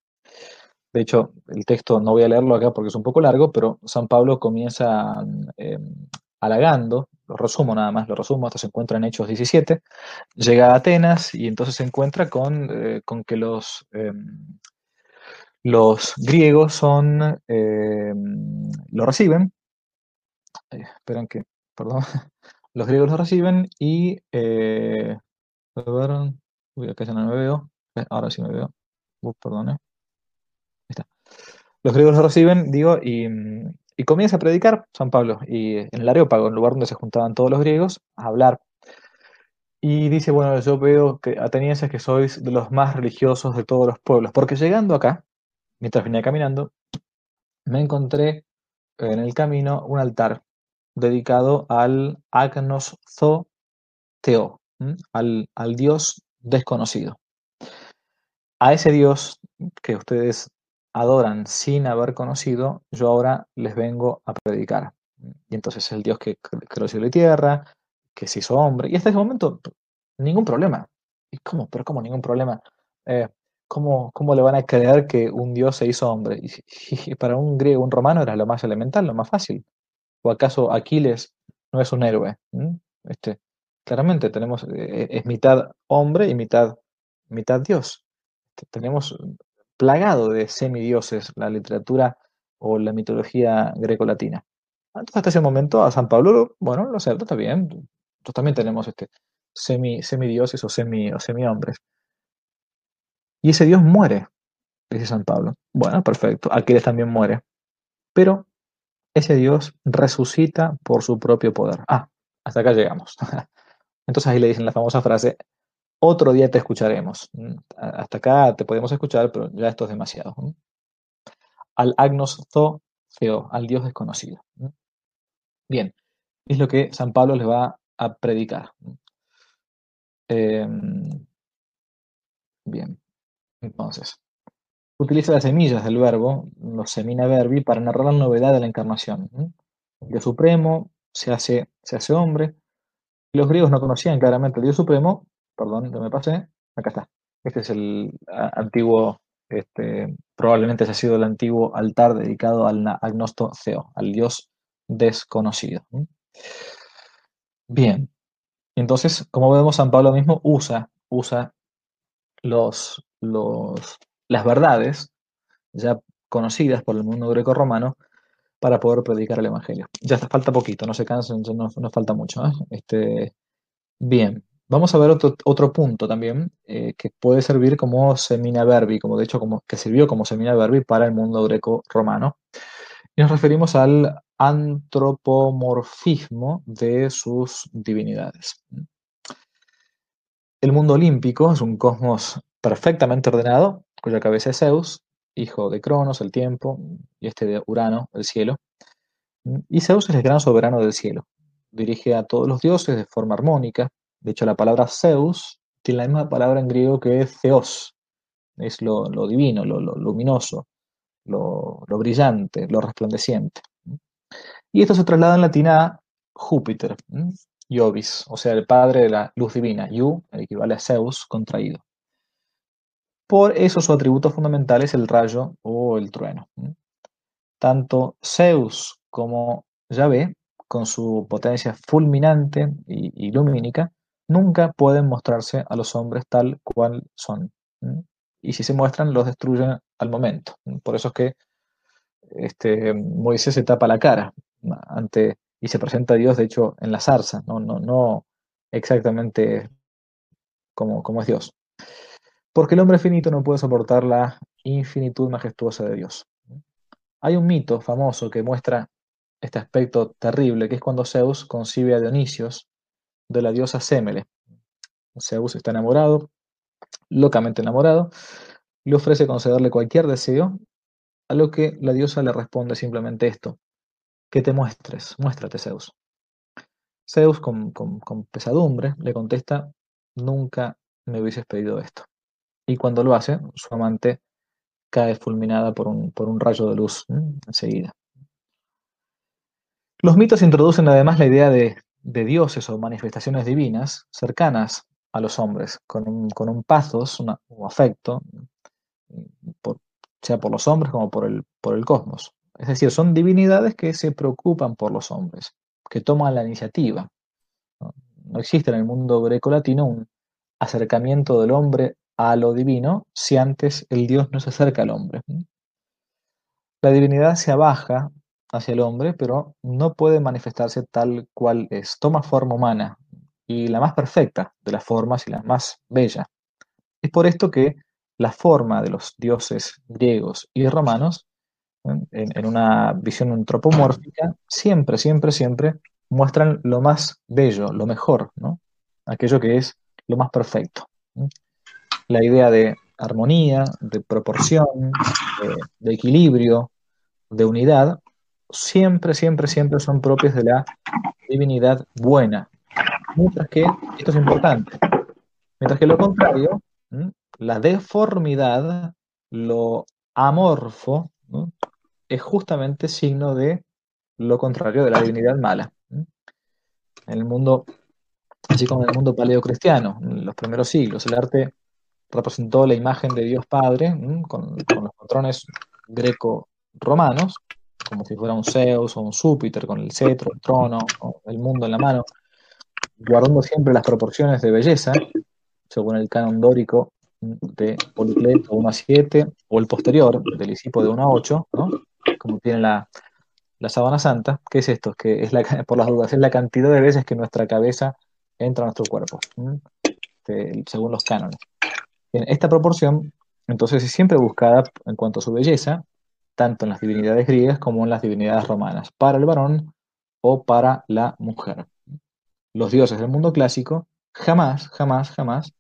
[SPEAKER 1] De hecho, el texto no voy a leerlo acá porque es un poco largo, pero San Pablo comienza eh, halagando, lo resumo nada más, lo resumo, esto se encuentra en Hechos diecisiete, llega a Atenas y entonces se encuentra con, eh, con que los, eh, los griegos son, eh, lo reciben, eh, esperan que, perdón, los griegos lo reciben y, eh, a ver, uy, acá ya no me veo, eh, ahora sí me veo, uh, perdón, eh. Ahí está. Los griegos lo reciben, digo, y, y comienza a predicar San Pablo, y en el Areópago, el lugar donde se juntaban todos los griegos, a hablar. Y dice, bueno, yo veo que atenienses que sois de los más religiosos de todos los pueblos, porque llegando acá, mientras venía caminando, me encontré en el camino un altar dedicado al Agnos Zo Teo, al, al Dios desconocido. A ese Dios que ustedes adoran sin haber conocido, yo ahora les vengo a predicar. Y entonces es el Dios que creó cielo y tierra, que se hizo hombre. Y hasta ese momento, ningún problema. ¿Y cómo? ¿Pero cómo ningún problema? Eh, ¿cómo, cómo le van a creer que un Dios se hizo hombre? Y, y para un griego, un romano era lo más elemental, lo más fácil. ¿O acaso Aquiles no es un héroe? ¿Mm? Este, claramente tenemos, eh, es mitad hombre y mitad, mitad Dios. Tenemos plagado de semidioses la literatura o la mitología greco-latina. Entonces, hasta ese momento, a San Pablo, bueno, lo acepto, está bien. Nosotros también tenemos este semi, semidioses o semi, o semi-hombres. Y ese Dios muere, dice San Pablo. Bueno, perfecto. Aquiles también muere. Pero ese Dios resucita por su propio poder. Ah, hasta acá llegamos. Entonces ahí le dicen la famosa frase, otro día te escucharemos. Mm, Hasta acá te podemos escuchar, pero ya esto es demasiado. ¿Mm? Al agnos tho theo, al Dios desconocido. ¿Mm? Bien, es lo que San Pablo les va a predicar. Eh, bien, entonces, utiliza las semillas del verbo, los semina verbi, para narrar la novedad de la encarnación. ¿Mm? El Dios Supremo se hace, se hace hombre. Los griegos no conocían claramente el Dios Supremo. Perdón, no me pasé. Acá está. Este es el a- antiguo, este, probablemente ese ha sido el antiguo altar dedicado al na- agnosto Theo, al Dios desconocido. ¿Mm? Bien, entonces, como vemos, San Pablo mismo usa, usa los, los, las verdades ya conocidas por el mundo greco-romano para poder predicar el Evangelio. Ya está, falta poquito, no se cansen, ya no, no falta mucho. ¿Eh? Este, bien, vamos a ver otro, otro punto también eh, que puede servir como semina verbi, como de hecho como, que sirvió como semina verbi para el mundo greco-romano. Y nos referimos al antropomorfismo de sus divinidades. El mundo olímpico es un cosmos perfectamente ordenado, cuya cabeza es Zeus, hijo de Cronos, el tiempo, y este de Urano, el cielo. Y Zeus es el gran soberano del cielo. Dirige a todos los dioses de forma armónica. De hecho, la palabra Zeus tiene la misma palabra en griego que Theos. Es lo, lo divino, lo, lo luminoso, lo, lo brillante, lo resplandeciente. Y esto se traslada en latín a Júpiter, ¿m? Iovis, o sea, el padre de la luz divina. Iu equivale a Zeus contraído. Por eso su atributo fundamental es el rayo o el trueno. ¿M? Tanto Zeus como Yahvé, con su potencia fulminante y, y lumínica, nunca pueden mostrarse a los hombres tal cual son. ¿M? Y si se muestran, los destruyen al momento. ¿M? Por eso es que este, Moisés se tapa la cara ante, y se presenta a Dios, de hecho, en la zarza, no, no, no exactamente como, como es Dios. Porque el hombre finito no puede soportar la infinitud majestuosa de Dios. Hay un mito famoso que muestra este aspecto terrible, que es cuando Zeus concibe a Dionisios de la diosa Semele. Zeus está enamorado, locamente enamorado, le ofrece concederle cualquier deseo, a lo que la diosa le responde simplemente esto: que te muestres, muéstrate, Zeus. Zeus, con, con- con pesadumbre, le contesta: nunca me hubieses pedido esto. Y cuando lo hace, su amante cae fulminada por un, por un rayo de luz, ¿m? Enseguida. Los mitos introducen además la idea de, de dioses o manifestaciones divinas cercanas a los hombres, con un, con un pathos, una- un afecto, por- sea por los hombres como por el, por el cosmos. Es decir, son divinidades que se preocupan por los hombres, que toman la iniciativa. No, no existe en el mundo greco-latino un acercamiento del hombre a lo divino si antes el Dios no se acerca al hombre. La divinidad se abaja hacia el hombre, pero no puede manifestarse tal cual es. Toma forma humana y la más perfecta de las formas y la más bella. Es por esto que la forma de los dioses griegos y romanos, ¿eh? en, en una visión antropomórfica, siempre, siempre, siempre muestran lo más bello, lo mejor, ¿no? Aquello que es lo más perfecto. ¿Mm? La idea de armonía, de proporción, de, de equilibrio, de unidad, siempre, siempre, siempre son propias de la divinidad buena. Mientras que, esto es importante, mientras que lo contrario, ¿m? La deformidad, lo amorfo, ¿no? Es justamente signo de lo contrario de la divinidad mala. ¿M? En el mundo, así como en el mundo paleocristiano, en los primeros siglos, el arte representó la imagen de Dios Padre, ¿m? Con, con los patrones greco-romanos, como si fuera un Zeus o un Júpiter con el cetro, el trono, o el mundo en la mano, guardando siempre las proporciones de belleza, según el canon dórico de Policleto uno a siete, o el posterior, del Lisipo de uno a ocho, ¿no? Como tiene la, la sábana santa. ¿Qué es esto? Que es la, por las dudas, es la cantidad de veces que nuestra cabeza entra a nuestro cuerpo, ¿m? Este, según los cánones. Bien, esta proporción, entonces, es siempre buscada en cuanto a su belleza, tanto en las divinidades griegas como en las divinidades romanas, para el varón o para la mujer. Los dioses del mundo clásico jamás, jamás, jamás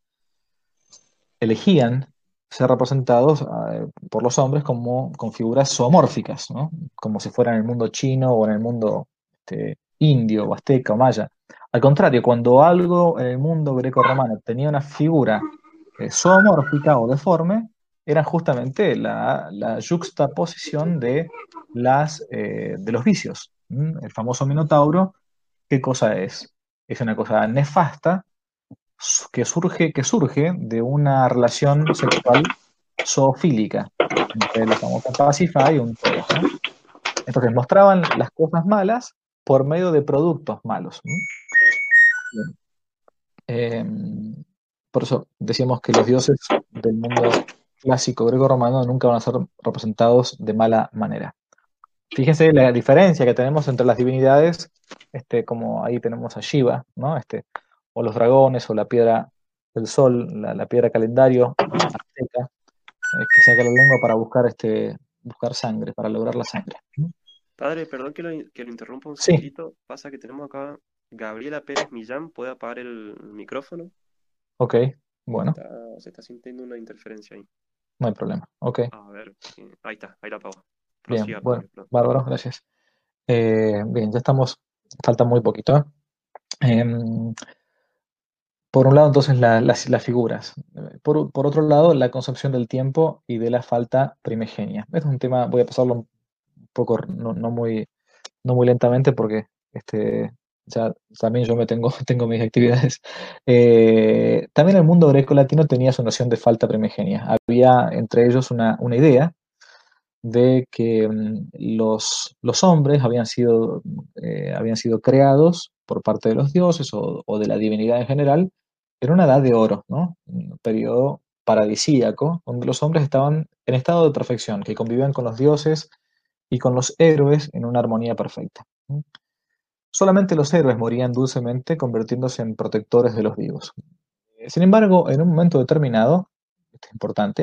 [SPEAKER 1] elegían ser representados eh, por los hombres como con figuras zoomórficas, ¿no? Como si fuera en el mundo chino o en el mundo este, indio o azteca o maya. Al contrario, cuando algo en el mundo greco-romano tenía una figura eh, zoomórfica o deforme, era justamente la, la yuxtaposición de, las, eh, de los vicios. ¿Mm? El famoso Minotauro, ¿qué cosa es? Es una cosa nefasta que surge, que surge de una relación sexual zoofílica entre la famosa Pasífae y un toro, ¿no? Entonces mostraban las cosas malas por medio de productos malos. ¿Mm? Bien. Eh, por eso decíamos que los dioses del mundo clásico greco-romano nunca van a ser representados de mala manera. Fíjense la diferencia que tenemos entre las divinidades, este, como ahí tenemos a Shiva, ¿no? Este, o los dragones, o la piedra del sol, la, la piedra calendario azteca, eh, que saca la lengua para buscar, este, buscar sangre, para lograr la sangre. ¿Mm?
[SPEAKER 4] Padre, perdón que lo, que lo interrumpa un
[SPEAKER 1] Sí,
[SPEAKER 4] segundito. Pasa que tenemos acá Gabriela Pérez Millán. ¿Puede apagar el micrófono?
[SPEAKER 1] ok,
[SPEAKER 4] Que
[SPEAKER 1] bueno,
[SPEAKER 4] está, se está sintiendo una interferencia ahí.
[SPEAKER 1] no hay problema. Ok,
[SPEAKER 4] A ver, eh, ahí está, ahí la apago.
[SPEAKER 1] bien,
[SPEAKER 4] Prosiga,
[SPEAKER 1] bueno,
[SPEAKER 4] padre. Perdón.
[SPEAKER 1] bárbaro, gracias. Eh, bien, ya estamos, falta muy poquito, ¿eh? Em, Por un lado, entonces, la- las, las figuras. Por, por otro lado, la concepción del tiempo y de la falta primigenia. Este es un tema, voy a pasarlo un poco, no, no muy, no muy lentamente porque este, ya también yo me tengo, tengo mis actividades. Eh, también el mundo greco-latino tenía su noción de falta primigenia. Había entre ellos una, una idea de que mm, los, los hombres habían sido, eh, habían sido creados por parte de los dioses o, o de la divinidad en general en una edad de oro, ¿no? Un periodo paradisíaco, donde los hombres estaban en estado de perfección, que convivían con los dioses y con los héroes en una armonía perfecta. ¿Mm? Solamente los héroes morían dulcemente, convirtiéndose en protectores de los vivos. Sin embargo, en un momento determinado, esto es importante,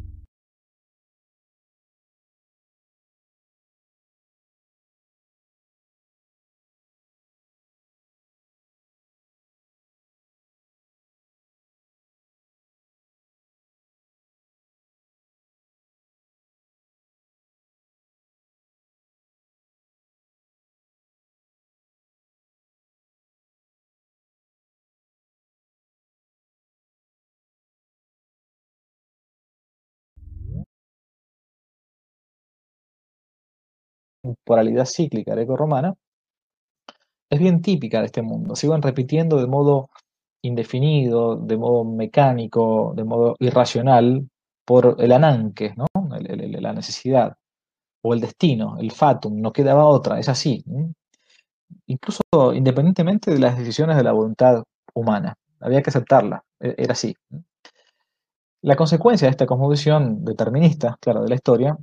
[SPEAKER 1] temporalidad cíclica greco-romana, es bien típica de este mundo. Se iban repitiendo de modo indefinido, de modo mecánico, de modo irracional, por el ananque, ¿no? El- el- el- la necesidad, o el destino, el fatum, no quedaba otra, es así. ¿Mm? Incluso independientemente de las decisiones de la voluntad humana, había que aceptarla, e- era así. ¿Mm? La consecuencia de esta cosmovisión determinista, claro, de la historia,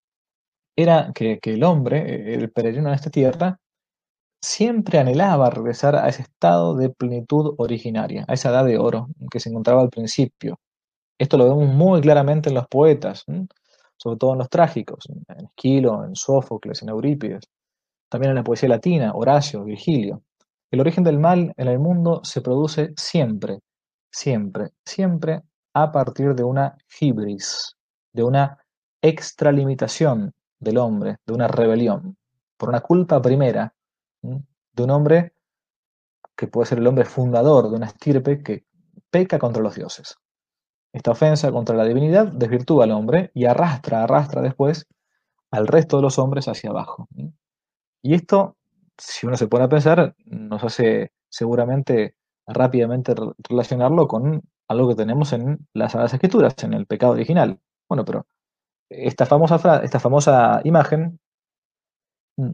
[SPEAKER 1] era que, que el hombre, el peregrino en esta tierra, siempre anhelaba regresar a ese estado de plenitud originaria, a esa edad de oro que se encontraba al principio. Esto lo vemos muy claramente en los poetas, ¿m? Sobre todo en los trágicos, en Esquilo, en Sófocles, en Eurípides, también en la poesía latina, Horacio, Virgilio. El origen del mal en el mundo se produce siempre, siempre, siempre a partir de una hibris, de una extralimitación del hombre, de una rebelión, por una culpa primera, ¿m? De un hombre que puede ser el hombre fundador de una estirpe que peca contra los dioses. Esta ofensa contra la divinidad desvirtúa al hombre y arrastra, arrastra después al resto de los hombres hacia abajo. Y esto, si uno se pone a pensar, nos hace seguramente rápidamente re- relacionarlo con algo que tenemos en las Sagradas Escrituras, en el pecado original. Bueno, pero esta famosa, fra- esta famosa imagen mm,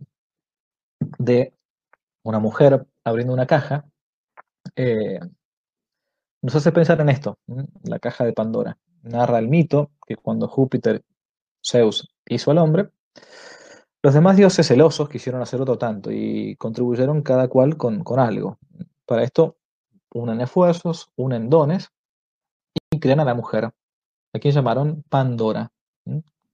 [SPEAKER 1] de una mujer abriendo una caja eh, nos hace pensar en esto, ¿m? La caja de Pandora. Narra el mito que cuando Júpiter, Zeus, hizo al hombre, los demás dioses celosos quisieron hacer otro tanto y contribuyeron cada cual con, con algo. Para esto, unen esfuerzos, unen dones y crean a la mujer, a quien llamaron Pandora. ¿Mm?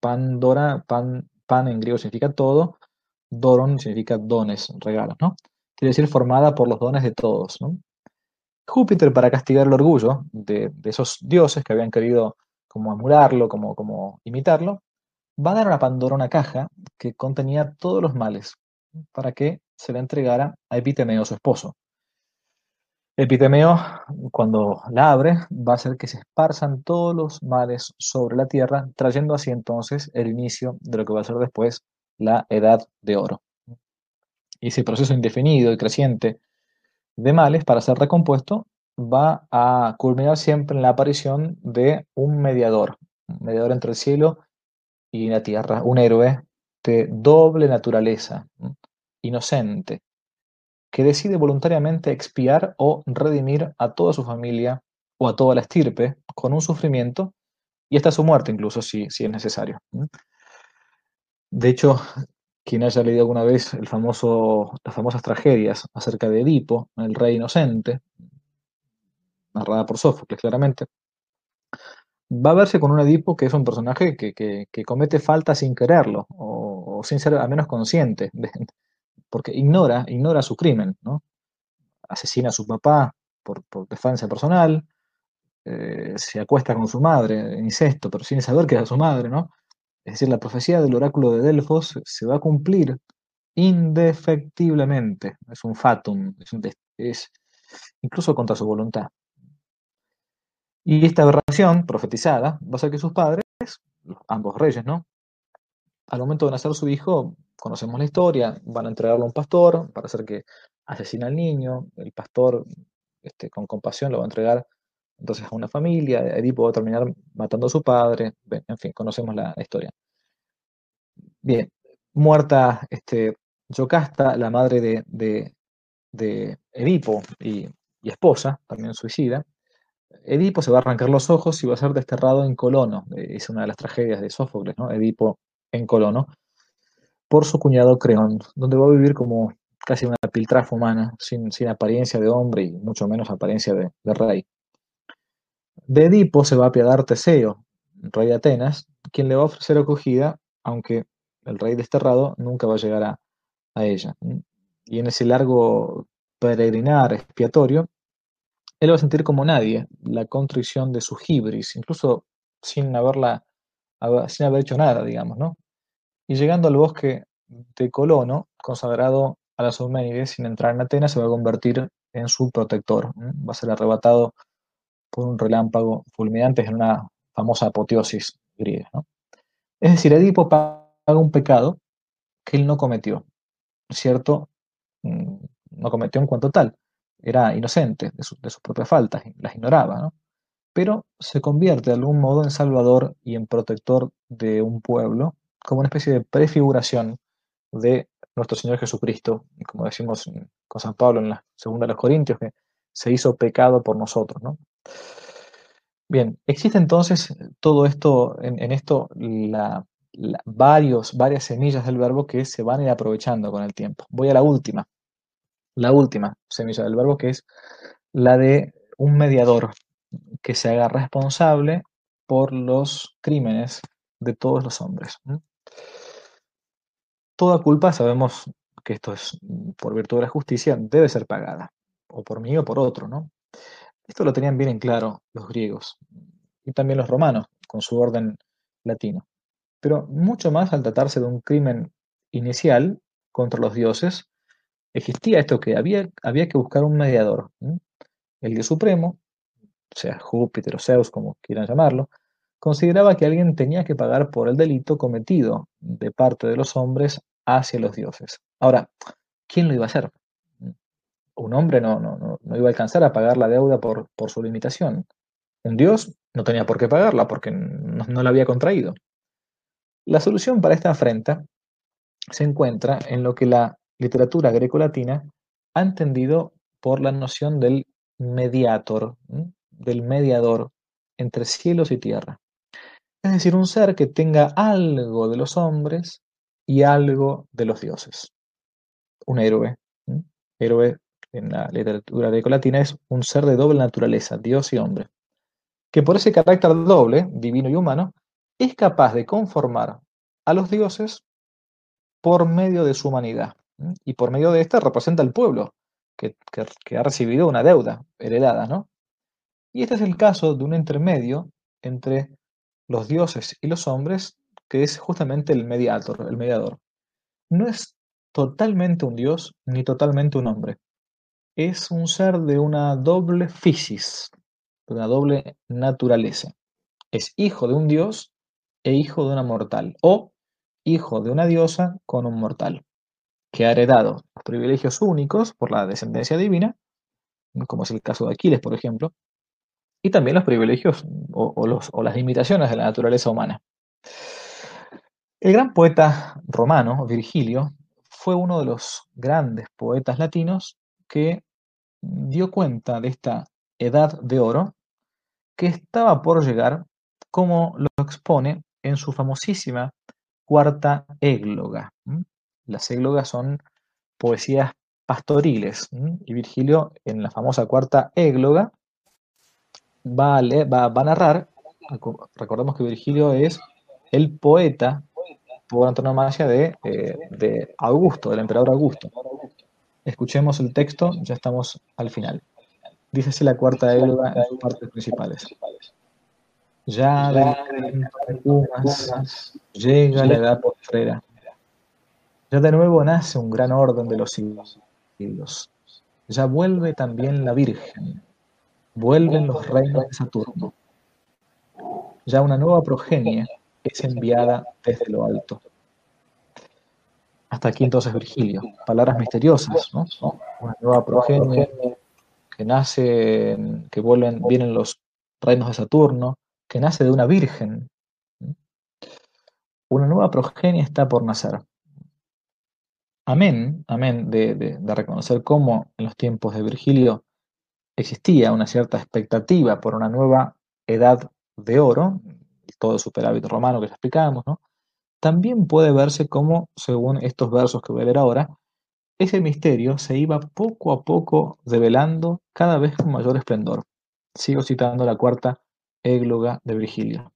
[SPEAKER 1] Pandora, pan, pan en griego significa todo, doron significa dones, regalos, ¿no? Quiere decir formada por los dones de todos, ¿no? Júpiter, para castigar el orgullo de, de esos dioses que habían querido como emularlo, como, como imitarlo, va a dar a Pandora una caja que contenía todos los males para que se la entregara a Epitemeo, su esposo. Epitemeo, cuando la abre, va a hacer que se esparzan todos los males sobre la tierra, trayendo así entonces el inicio de lo que va a ser después la Edad de Oro. Y ese proceso indefinido y creciente de males, para ser recompuesto, va a culminar siempre en la aparición de un mediador, un mediador entre el cielo y la tierra, un héroe de doble naturaleza, inocente, que decide voluntariamente expiar o redimir a toda su familia o a toda la estirpe con un sufrimiento y hasta su muerte incluso si, si es necesario. De hecho, quien haya leído alguna vez el famoso, las famosas tragedias acerca de Edipo, el rey inocente, narrada por Sófocles claramente, va a verse con un Edipo que es un personaje que, que, que comete falta sin quererlo o, o sin ser al menos consciente, de, porque ignora, ignora su crimen, ¿no? Asesina a su papá por, por defensa personal, eh, se acuesta con su madre, incesto, pero sin saber que era su madre, ¿no? Es decir, la profecía del oráculo de Delfos se va a cumplir indefectiblemente. Es un fatum, es, un, es incluso contra su voluntad. Y esta aberración profetizada va a ser que sus padres, ambos reyes, ¿no? Al momento de nacer su hijo, conocemos la historia, van a entregarlo a un pastor para hacer que asesine al niño, el pastor, este, con compasión, lo va a entregar entonces a una familia, Edipo va a terminar matando a su padre, en fin, conocemos la historia. Bien, muerta este, Yocasta, la madre de, de, de Edipo y, y esposa, también suicida, Edipo se va a arrancar los ojos y va a ser desterrado en Colono, es una de las tragedias de Sófocles, ¿no? Edipo en Colono, por su cuñado Creón, donde va a vivir como casi una piltrafa humana, sin, sin apariencia de hombre y mucho menos apariencia de, de rey. De Edipo se va a apiadar Teseo, rey de Atenas, quien le va a ofrecer acogida, aunque el rey desterrado nunca va a llegar a, a ella. Y en ese largo peregrinar expiatorio, él va a sentir como nadie la contrición de su hibris, incluso sin haberla, sin haber hecho nada, digamos, ¿no? Y llegando al bosque de Colono, consagrado a las Euménides, sin entrar en Atenas, se va a convertir en su protector. ¿eh? Va a ser arrebatado por un relámpago fulminante en una famosa apoteosis griega, ¿no? Es decir, Edipo paga un pecado que él no cometió, ¿cierto? No cometió en cuanto tal, era inocente de, su, de sus propias faltas, las ignoraba, ¿no? Pero se convierte de algún modo en salvador y en protector de un pueblo, como una especie de prefiguración de nuestro Señor Jesucristo, y como decimos con San Pablo en la segunda de los Corintios, que se hizo pecado por nosotros, ¿no? Bien, existe entonces todo esto, en, en esto, la, la, varios, varias semillas del verbo que se van a ir aprovechando con el tiempo. Voy a la última, la última semilla del verbo, que es la de un mediador que se haga responsable por los crímenes de todos los hombres. Toda culpa, sabemos que esto es por virtud de la justicia, debe ser pagada, o por mí o por otro, ¿no? Esto lo tenían bien en claro los griegos y también los romanos con su orden latino. Pero mucho más al tratarse de un crimen inicial contra los dioses, existía esto que había, había que buscar un mediador. ¿sí? El dios supremo, sea Júpiter o Zeus, como quieran llamarlo, consideraba que alguien tenía que pagar por el delito cometido de parte de los hombres hacia los dioses. Ahora, ¿quién lo iba a hacer? Un hombre no, no, no, no iba a alcanzar a pagar la deuda por, por su limitación. Un dios no tenía por qué pagarla porque no, no la había contraído. La solución para esta afrenta se encuentra en lo que la literatura grecolatina ha entendido por la noción del mediator, ¿sí? del mediador entre cielos y tierra. Es decir, un ser que tenga algo de los hombres y algo de los dioses. Un héroe. ¿sí? Héroe en la literatura grecolatina es un ser de doble naturaleza, Dios y hombre, que por ese carácter doble, divino y humano, es capaz de conformar a los dioses por medio de su humanidad. ¿Mm? Y por medio de esta representa al pueblo, que, que- que ha recibido una deuda heredada, ¿no? Y este es el caso de un intermedio entre los dioses y los hombres, que es justamente el mediador, el mediador. No es totalmente un dios ni totalmente un hombre. Es un ser de una doble physis, de una doble naturaleza. Es hijo de un dios e hijo de una mortal, o hijo de una diosa con un mortal, que ha heredado los privilegios únicos por la descendencia divina, como es el caso de Aquiles, por ejemplo, y también los privilegios o, o los, o las limitaciones de la naturaleza humana. El gran poeta romano, Virgilio, fue uno de los grandes poetas latinos que dio cuenta de esta edad de oro que estaba por llegar, como lo expone en su famosísima Cuarta Égloga. ¿m? Las églogas son poesías pastoriles, ¿m? Y Virgilio, en la famosa Cuarta Égloga, va a, leer- va, va a narrar. recu- Recordemos que Virgilio es el poeta por antonomasia de, eh, de Augusto, del emperador Augusto. Escuchemos el texto, ya estamos al final. Dice así la Cuarta Égloga en sus partes principales. Ya del canto de Cumas llega la edad postrera. Ya de nuevo nace un gran orden de los siglos. Ya vuelve también la Virgen. Vuelven los reinos de Saturno. Ya una nueva progenie es enviada desde lo alto. Hasta aquí entonces Virgilio. Palabras misteriosas, ¿no? Una nueva progenie que nace, que vuelven, vienen los reinos de Saturno, que nace de una virgen. Una nueva progenie está por nacer. Amén, amén de, de- de reconocer cómo en los tiempos de Virgilio existía una cierta expectativa por una nueva edad de oro, todo el superávit romano que ya explicábamos, ¿no? También puede verse cómo, según estos versos que voy a leer ahora, ese misterio se iba poco a poco develando cada vez con mayor esplendor. Sigo citando la cuarta égloga de Virgilio.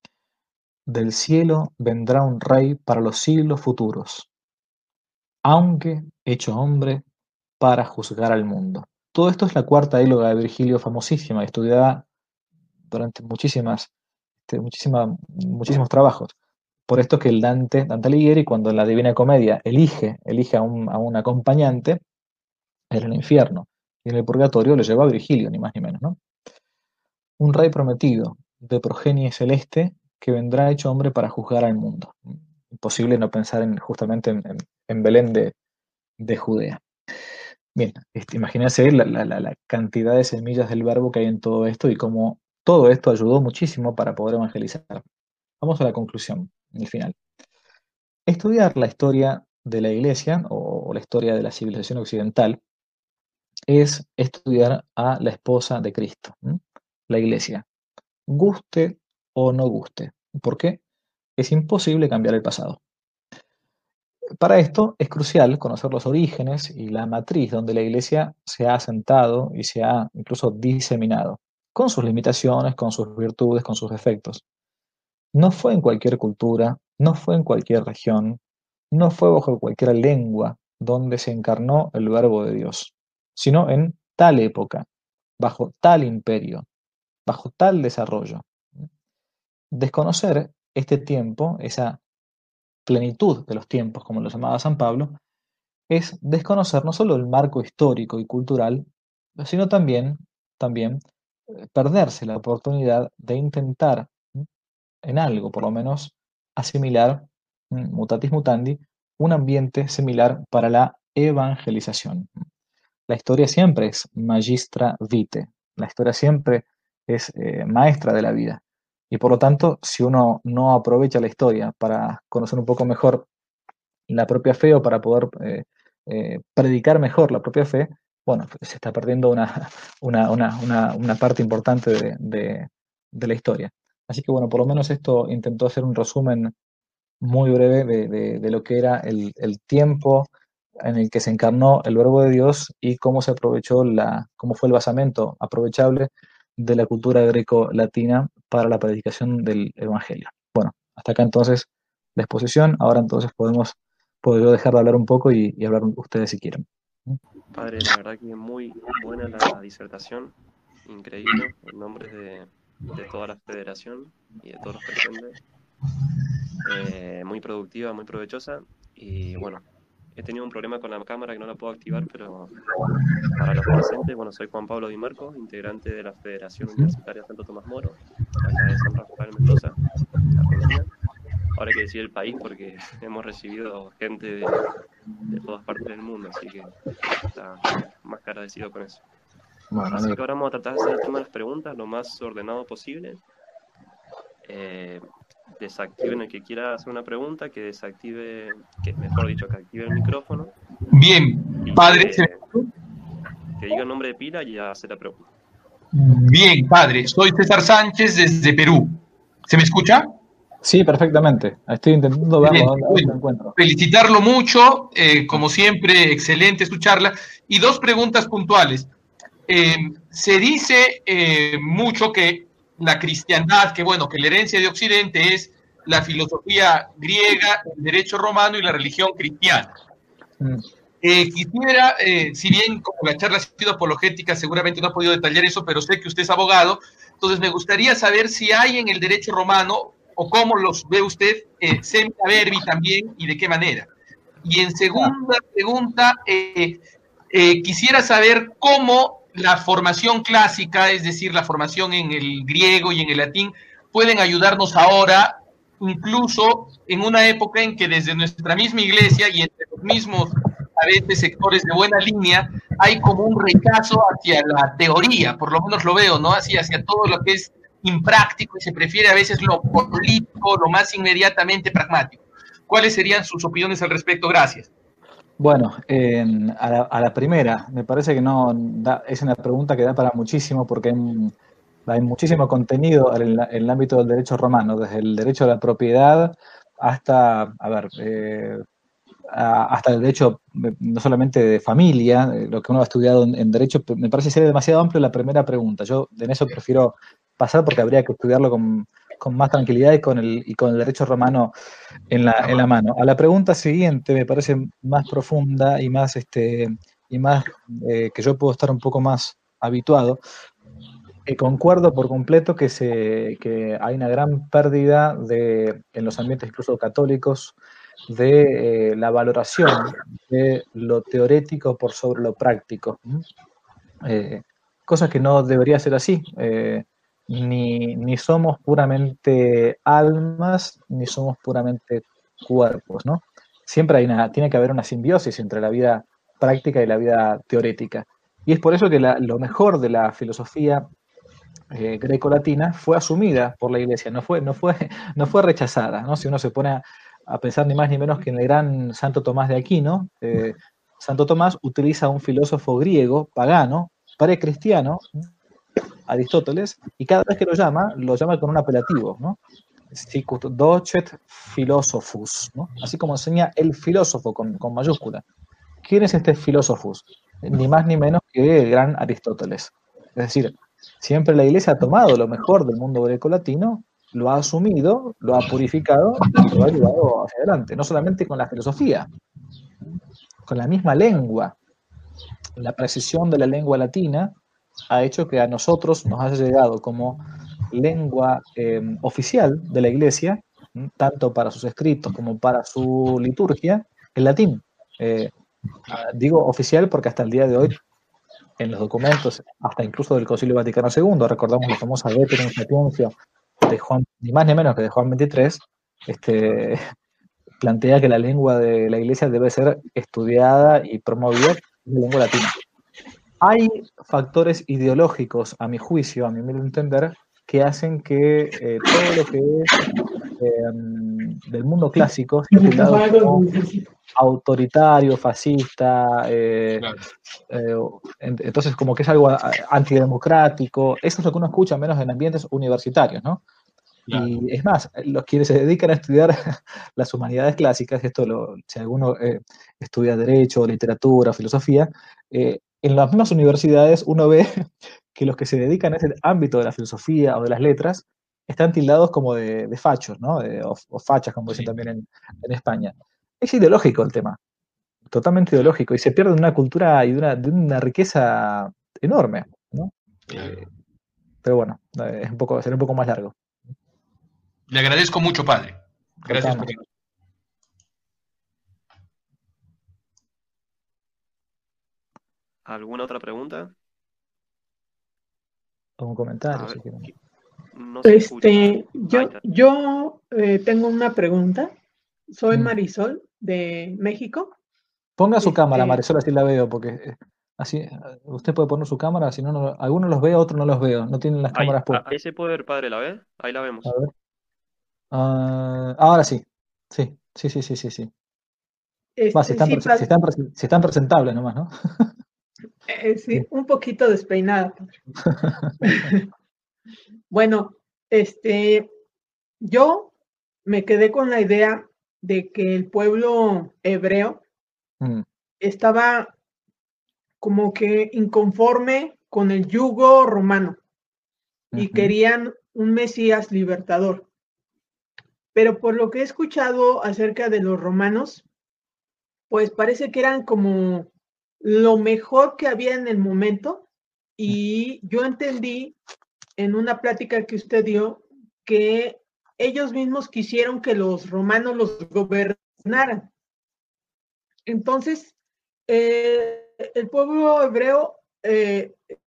[SPEAKER 1] Del cielo vendrá un rey para los siglos futuros, aunque hecho hombre para juzgar al mundo. Todo esto es la cuarta égloga de Virgilio, famosísima, estudiada durante muchísimas, este, muchísima- muchísimos trabajos. Por esto que el Dante, Dante Alighieri, cuando en la Divina Comedia elige, elige a un, a un acompañante, en el infierno y en el purgatorio lo lleva a Virgilio, ni más ni menos, ¿no? Un rey prometido, de progenie celeste, que vendrá hecho hombre para juzgar al mundo. Imposible no pensar en, justamente en, en- en Belén de, de Judea. Bien, este, imagínense la, la- la- la cantidad de semillas del verbo que hay en todo esto y cómo todo esto ayudó muchísimo para poder evangelizar. Vamos a la conclusión, el final. Estudiar la historia de la Iglesia o, o la historia de la civilización occidental es estudiar a la esposa de Cristo, ¿m? La Iglesia, guste o no guste. ¿Por qué? Es imposible cambiar el pasado. Para esto es crucial conocer los orígenes y la matriz donde la Iglesia se ha asentado y se ha incluso diseminado, con sus limitaciones, con sus virtudes, con sus defectos. No fue en cualquier cultura, no fue en cualquier región, no fue bajo cualquier lengua donde se encarnó el Verbo de Dios, sino en tal época, bajo tal imperio, bajo tal desarrollo. Desconocer este tiempo, esa plenitud de los tiempos, como lo llamaba San Pablo, es desconocer no solo el marco histórico y cultural, sino también, también eh, perderse la oportunidad de intentar ¿m? En algo, por lo menos, asimilar, ¿m? Mutatis mutandi, un ambiente similar para la evangelización. La historia siempre es magistra vitae, la historia siempre es eh, maestra de la vida. Y por lo tanto, si uno no aprovecha la historia para conocer un poco mejor la propia fe o para poder eh, eh, predicar mejor la propia fe, bueno, se está perdiendo una, una, una, una, una parte importante de, de, de la historia. Así que bueno, por lo menos esto intentó hacer un resumen muy breve de, de, de lo que era el, el tiempo en el que se encarnó el Verbo de Dios y cómo se aprovechó la, cómo fue el basamento aprovechable de la cultura greco-latina para la predicación del Evangelio. Bueno, hasta acá entonces la exposición. Ahora entonces podemos, puedo yo dejar de hablar un poco y, y hablar ustedes si quieren.
[SPEAKER 4] Padre, la verdad que muy buena la disertación, increíble, en nombre de, de toda la federación y de todos los presentes. Eh, muy productiva, muy provechosa, y bueno, he tenido un problema con la cámara que no la puedo activar, pero para los presentes, bueno, soy Juan Pablo Di Marco, integrante de la Federación Universitaria Santo Tomás Moro, acá de San Rafael Mendoza, Argentina. Ahora hay que decir el país porque hemos recibido gente de, de todas partes del mundo, así que está más que agradecido con eso.
[SPEAKER 1] Bueno,
[SPEAKER 4] Así que
[SPEAKER 1] amigo.
[SPEAKER 4] ahora vamos a tratar de hacer el tema de las preguntas lo más ordenado posible. Eh, desactiven el que quiera hacer una pregunta, que desactive, que mejor dicho, que active el micrófono
[SPEAKER 5] Bien,
[SPEAKER 4] y
[SPEAKER 5] padre. se-
[SPEAKER 4] que, que diga el nombre de pila y ya hace la pregunta.
[SPEAKER 5] Bien, padre. Soy César Sánchez desde Perú. ¿Se me escucha?
[SPEAKER 1] Sí, perfectamente. Estoy intentando ver a
[SPEAKER 5] Excelente.
[SPEAKER 1] dónde, a dónde me
[SPEAKER 5] Bueno,
[SPEAKER 1] encuentro.
[SPEAKER 5] felicitarlo mucho, eh, como siempre, excelente su charla. Y dos preguntas puntuales. Eh, se dice eh, mucho que la cristiandad, que bueno, que la herencia de Occidente es la filosofía griega, el derecho romano y la religión cristiana.
[SPEAKER 1] Mm.
[SPEAKER 5] Eh, quisiera, eh, si bien como la charla ha sido apologética, seguramente no ha podido detallar eso, pero sé que usted es abogado, entonces me gustaría saber si hay en el derecho romano, o cómo los ve usted, eh, semina verbi también, y de qué manera. Y en segunda pregunta, eh, eh, quisiera saber cómo la formación clásica, es decir, la formación en el griego y en el latín, pueden ayudarnos ahora, incluso en una época en que desde nuestra misma iglesia y entre los mismos a veces sectores de buena línea, hay como un rechazo hacia la teoría, por lo menos lo veo, ¿no? Así, hacia todo lo que es impráctico y se prefiere a veces lo político, lo más inmediatamente pragmático. ¿Cuáles serían sus opiniones al respecto? Gracias.
[SPEAKER 1] Bueno, eh, a, la, a la primera, me parece que no da, es una pregunta que da para muchísimo porque hay, hay muchísimo contenido en, la, en el ámbito del derecho romano, desde el derecho a la propiedad hasta, a ver, eh, a, hasta el derecho no solamente de familia, lo que uno ha estudiado en, en derecho, me parece ser demasiado amplio la primera pregunta. Yo en eso prefiero pasar porque habría que estudiarlo con, con más tranquilidad y con el, y con el derecho romano en la, en la mano. A la pregunta siguiente me parece más profunda y más, este, y más eh, que yo puedo estar un poco más habituado. Eh, concuerdo por completo que, se, que hay una gran pérdida de, en los ambientes incluso católicos de eh, la valoración de lo teorético por sobre lo práctico. Eh, cosa que no debería ser así. Eh, ni, ni somos puramente almas, ni somos puramente cuerpos, ¿no? Siempre hay una, tiene que haber una simbiosis entre la vida práctica y la vida teorética. Y es por eso que la, lo mejor de la filosofía eh, greco-latina fue asumida por la Iglesia, no fue, no fue, no fue rechazada, ¿no? Si uno se pone a, a pensar ni más ni menos que en el gran Santo Tomás de Aquino, eh, Santo Tomás utiliza un filósofo griego, pagano, precristiano, Aristóteles, y cada vez que lo llama, lo llama con un apelativo, ¿no? Sicut docet philosophus, ¿no? Así como enseña el filósofo con, con mayúscula. ¿Quién es este filósofos? Ni más ni menos que el gran Aristóteles. Es decir, siempre la Iglesia ha tomado lo mejor del mundo grecolatino, lo ha asumido, lo ha purificado y lo ha llevado hacia adelante. No solamente con la filosofía, con la misma lengua. La precisión de la lengua latina ha hecho que a nosotros nos haya llegado como lengua eh, oficial de la Iglesia, tanto para sus escritos como para su liturgia, el latín. Eh, digo oficial porque hasta el día de hoy, en los documentos, hasta incluso del Concilio Vaticano segundo, recordamos la famosa Veterum Sapientiae de Juan, ni más ni menos que de Juan veintitrés, este, plantea que la lengua de la Iglesia debe ser estudiada y promovida en la lengua latina. Hay factores ideológicos, a mi juicio, a mi modo de entender, que hacen que eh, todo lo que es eh, del mundo clásico sea tildado como autoritario, fascista, eh,
[SPEAKER 5] Claro.
[SPEAKER 1] eh, entonces como que es algo antidemocrático. Eso es lo que uno escucha menos en ambientes universitarios, ¿no? Claro. Y es más, los quienes se dedican a estudiar las humanidades clásicas, esto lo, si alguno eh, estudia derecho, literatura, filosofía, eh, en las mismas universidades uno ve que los que se dedican a ese ámbito de la filosofía o de las letras están tildados como de, de fachos, ¿no? De- o, o fachas, como dicen
[SPEAKER 5] Sí.
[SPEAKER 1] también en, en España. Es ideológico el tema, totalmente ideológico, y se pierde una cultura y de una, de una riqueza enorme, ¿no?
[SPEAKER 5] Claro.
[SPEAKER 1] Eh, pero bueno, eh, es un poco, será un poco más largo.
[SPEAKER 5] Le agradezco mucho, padre. Gracias por
[SPEAKER 1] Contame.
[SPEAKER 4] ¿Alguna otra pregunta?
[SPEAKER 1] O un
[SPEAKER 4] A
[SPEAKER 1] comentario,
[SPEAKER 4] ver,
[SPEAKER 1] si quieren.
[SPEAKER 4] que- no se escucha.
[SPEAKER 6] Este,
[SPEAKER 4] Ahí
[SPEAKER 6] yo,
[SPEAKER 4] está.
[SPEAKER 6] yo eh, tengo una pregunta. Soy
[SPEAKER 1] Mm.
[SPEAKER 6] Marisol de México.
[SPEAKER 1] Ponga su
[SPEAKER 6] Este,
[SPEAKER 1] cámara, Marisol, así la veo, porque eh, así eh, usted puede poner su cámara, si no, no- algunos los veo, otros no los veo, no tienen las
[SPEAKER 4] Ahí,
[SPEAKER 1] cámaras
[SPEAKER 4] a-
[SPEAKER 1] puestas.
[SPEAKER 4] ahí se puede ver, padre, ¿la ve? Ahí la vemos.
[SPEAKER 1] A ver. Ah, ahora sí, sí, sí, sí, sí, sí, sí. Va, si
[SPEAKER 6] este,
[SPEAKER 1] están,
[SPEAKER 6] sí,
[SPEAKER 1] prese- si
[SPEAKER 6] padre,
[SPEAKER 1] están, prese- si están presentables nomás, ¿no?
[SPEAKER 6] eh, sí,
[SPEAKER 1] Sí.
[SPEAKER 6] un poquito despeinada, padre. Bueno, este, yo me quedé con la idea de que el pueblo hebreo
[SPEAKER 1] Mm,
[SPEAKER 6] estaba como que inconforme con el yugo romano y
[SPEAKER 1] ujú.
[SPEAKER 6] querían un Mesías libertador. Pero por lo que he escuchado acerca de los romanos, pues parece que eran como lo mejor que había en el momento, y yo entendí en una plática que usted dio que ellos mismos quisieron que los romanos los gobernaran. Entonces, eh, el pueblo hebreo eh,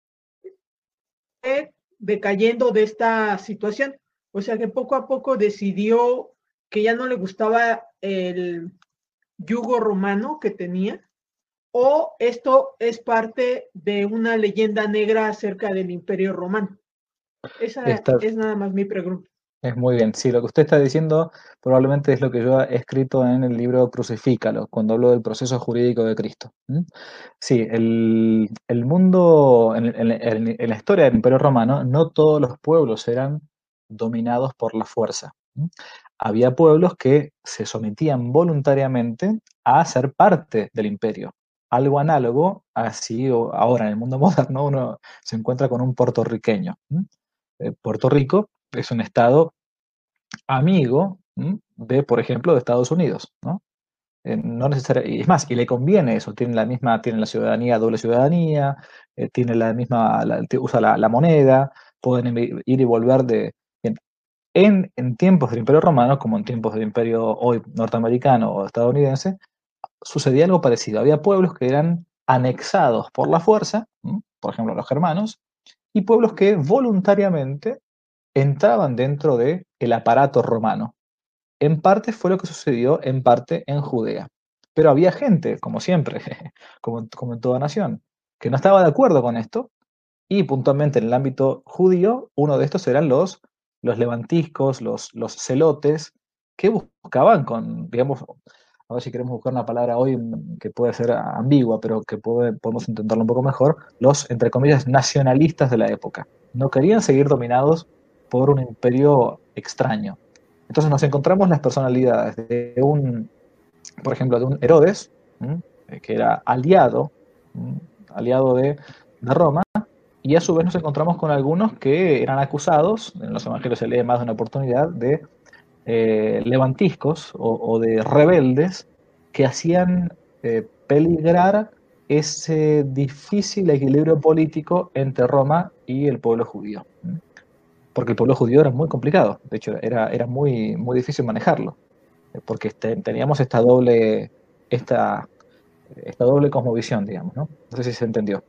[SPEAKER 6] fue decayendo de esta situación. O sea que poco a poco decidió que ya no le gustaba el yugo romano que tenía, o esto es parte de una leyenda negra acerca del Imperio Romano. Esa
[SPEAKER 1] Está,
[SPEAKER 6] es nada más mi pregunta.
[SPEAKER 1] es muy bien. Sí, lo que usted está diciendo probablemente es lo que yo he escrito en el libro Crucifícalo, cuando hablo del proceso jurídico de Cristo. ¿Mm? Sí, el, el mundo, en, en- en- en la historia del Imperio Romano, no todos los pueblos eran dominados por la fuerza. ¿Mm? Había pueblos que se sometían voluntariamente a ser parte del imperio. Algo análogo, así o ahora en el mundo moderno uno se encuentra con un puertorriqueño. ¿Mm? Eh, Puerto Rico es un estado amigo, ¿m? de, por ejemplo, de Estados Unidos, ¿no? Eh, no necesariamente, y es más, y le conviene eso, tiene la misma, tiene la ciudadanía, doble ciudadanía, eh, tiene la misma, la- te- usa la, la moneda, pueden envi- ir y volver de... bien. En, en tiempos del Imperio Romano, como en tiempos del Imperio hoy norteamericano o estadounidense, sucedía algo parecido. Había pueblos que eran anexados por la fuerza, ¿m? Por ejemplo, los germanos, y pueblos que voluntariamente entraban dentro del aparato romano. En parte fue lo que sucedió en parte en Judea. Pero había gente, como siempre, como, como en toda nación, que no estaba de acuerdo con esto, y puntualmente en el ámbito judío, uno de estos eran los, los levantiscos, los, los celotes, que buscaban con, digamos, a ver si queremos buscar una palabra hoy que puede ser ambigua, pero que puede, podemos intentarlo un poco mejor, los, entre comillas, nacionalistas de la época. No querían seguir dominados por un imperio extraño. Entonces nos encontramos las personalidades de un, por ejemplo, de un Herodes, ¿m? que era aliado, ¿m? aliado de, de Roma, y a su vez nos encontramos con algunos que eran acusados, en los evangelios se lee más de una oportunidad, de eh, levantiscos o, o de rebeldes que hacían eh, peligrar ese difícil equilibrio político entre Roma y el pueblo judío. ¿m? Porque el pueblo judío era muy complicado, de hecho era, era muy, muy difícil manejarlo, eh, porque este, teníamos esta doble, esta, esta doble cosmovisión, digamos, ¿no? No sé si se entendió.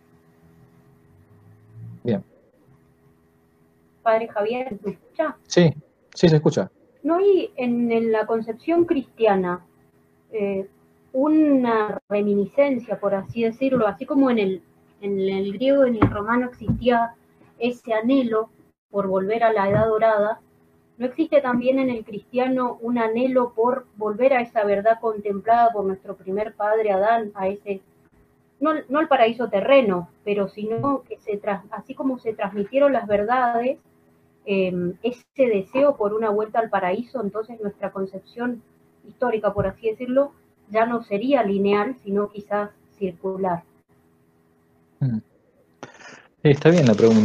[SPEAKER 1] Bien.
[SPEAKER 3] Padre Javier, ¿me escucha?
[SPEAKER 1] Sí, sí se escucha.
[SPEAKER 3] ¿No hay en, en la concepción cristiana eh, una reminiscencia, por así decirlo, así como en el, en el griego y en el romano existía ese anhelo por volver a la edad dorada? ¿No existe también en el cristiano un anhelo por volver a esa verdad contemplada por nuestro primer padre Adán, a ese, no, no al paraíso terreno, pero sino que se tras, así como se transmitieron las verdades, eh, ese deseo por una vuelta al paraíso? Entonces nuestra concepción histórica, por así decirlo, ya no sería lineal, sino quizás circular.
[SPEAKER 1] Mm. Sí, está bien la pregunta.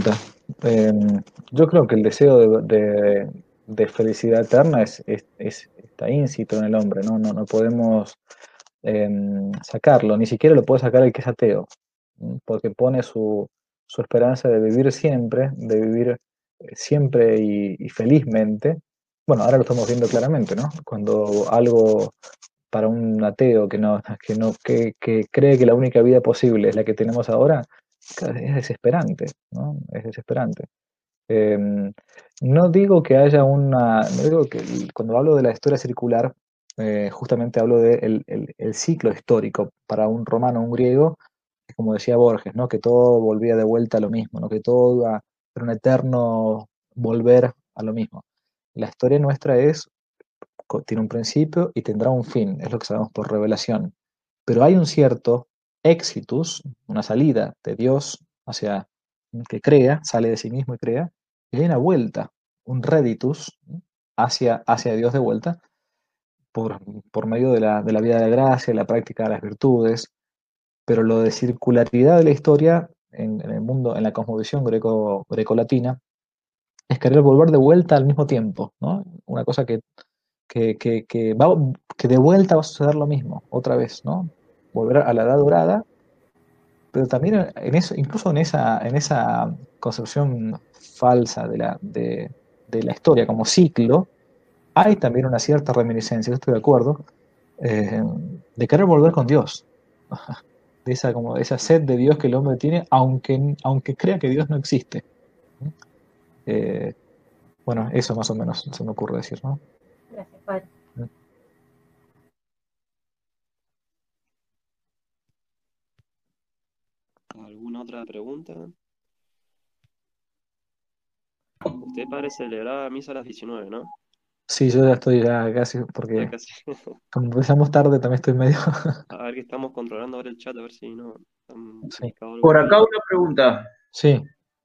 [SPEAKER 1] Eh, yo creo que el deseo de, de- de felicidad eterna es, es- es- está íncito en el hombre, ¿no? No, no podemos eh, sacarlo, ni siquiera lo puede sacar el que es ateo, ¿m? Porque pone su, su esperanza de vivir siempre, de vivir eh, siempre y, y felizmente. Bueno, ahora lo estamos viendo claramente, ¿no? Cuando algo para un ateo que no, que no, que, que cree que la única vida posible es la que tenemos ahora, es desesperante, ¿no? Es desesperante. Eh, no digo que haya una, no digo que el- cuando hablo de la historia circular, eh, justamente hablo del el, el ciclo histórico. Para un romano, un griego, es como decía Borges, ¿no? Que todo volvía de vuelta a lo mismo, ¿no? Que todo iba a ser un eterno volver a lo mismo. La historia nuestra es, co- tiene un principio y tendrá un fin, es lo que sabemos por revelación. Pero hay un cierto exitus, una salida de Dios hacia que crea, sale de sí mismo y crea, y hay una vuelta, un reditus hacia, hacia Dios de vuelta por, por medio de la, de la vida de la gracia, la práctica de las virtudes. Pero lo de circularidad de la historia en, en el mundo, en la cosmovisión greco, grecolatina, es querer volver de vuelta al mismo tiempo, ¿no? Una cosa que, que, que, que, va, que de vuelta va a suceder lo mismo, otra vez, ¿no? Volver a la edad dorada, pero también en eso, incluso en esa, en esa concepción falsa de la, de, de la historia como ciclo, hay también una cierta reminiscencia, yo estoy de acuerdo, eh, de querer volver con Dios, de esa, como, esa sed de Dios que el hombre tiene, aunque, aunque crea que Dios no existe. Eh, bueno, eso más o menos se me ocurre decir, ¿no?
[SPEAKER 3] Gracias, padre.
[SPEAKER 4] ¿Alguna otra pregunta? Usted padre celebraba misa a las diecinueve, ¿no?
[SPEAKER 1] Sí, yo ya estoy ya casi,
[SPEAKER 4] Ya
[SPEAKER 1] porque
[SPEAKER 4] casi.
[SPEAKER 1] como empezamos tarde también estoy medio...
[SPEAKER 4] A ver que estamos controlando ahora el chat, a ver si no han
[SPEAKER 1] Sí,
[SPEAKER 4] publicado algo
[SPEAKER 2] Por
[SPEAKER 4] mal.
[SPEAKER 2] acá una pregunta.
[SPEAKER 1] sí.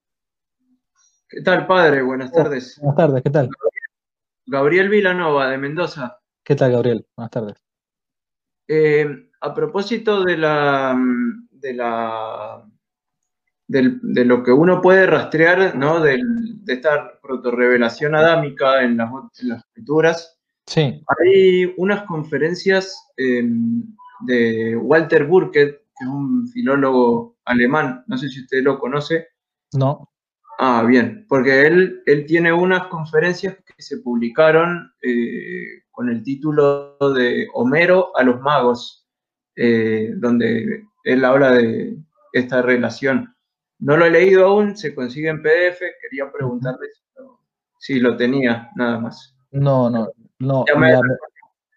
[SPEAKER 2] ¿Qué tal, padre? Buenas
[SPEAKER 1] Oh,
[SPEAKER 2] tardes.
[SPEAKER 1] buenas tardes, ¿qué tal?
[SPEAKER 2] Gabriel Vilanova, de Mendoza.
[SPEAKER 1] ¿Qué tal, Gabriel? Buenas tardes.
[SPEAKER 2] Eh, a propósito de la, de la del- de lo que uno puede rastrear, ¿no? Del- de esta protorrevelación adámica en las, en las escrituras,
[SPEAKER 1] Sí,
[SPEAKER 2] hay unas conferencias eh, de Walter Burkert, que es un filólogo alemán, no sé si usted lo conoce.
[SPEAKER 1] no,
[SPEAKER 2] Ah, bien, porque él, él tiene unas conferencias que se publicaron eh, con el título de Homero a los magos, eh, donde él habla de esta relación. No lo he leído aún, se consigue en P D F, quería
[SPEAKER 1] ujú.
[SPEAKER 2] preguntarle si lo, si lo tenía, nada más.
[SPEAKER 1] No, no, no,
[SPEAKER 2] Ya me-
[SPEAKER 1] mira, me-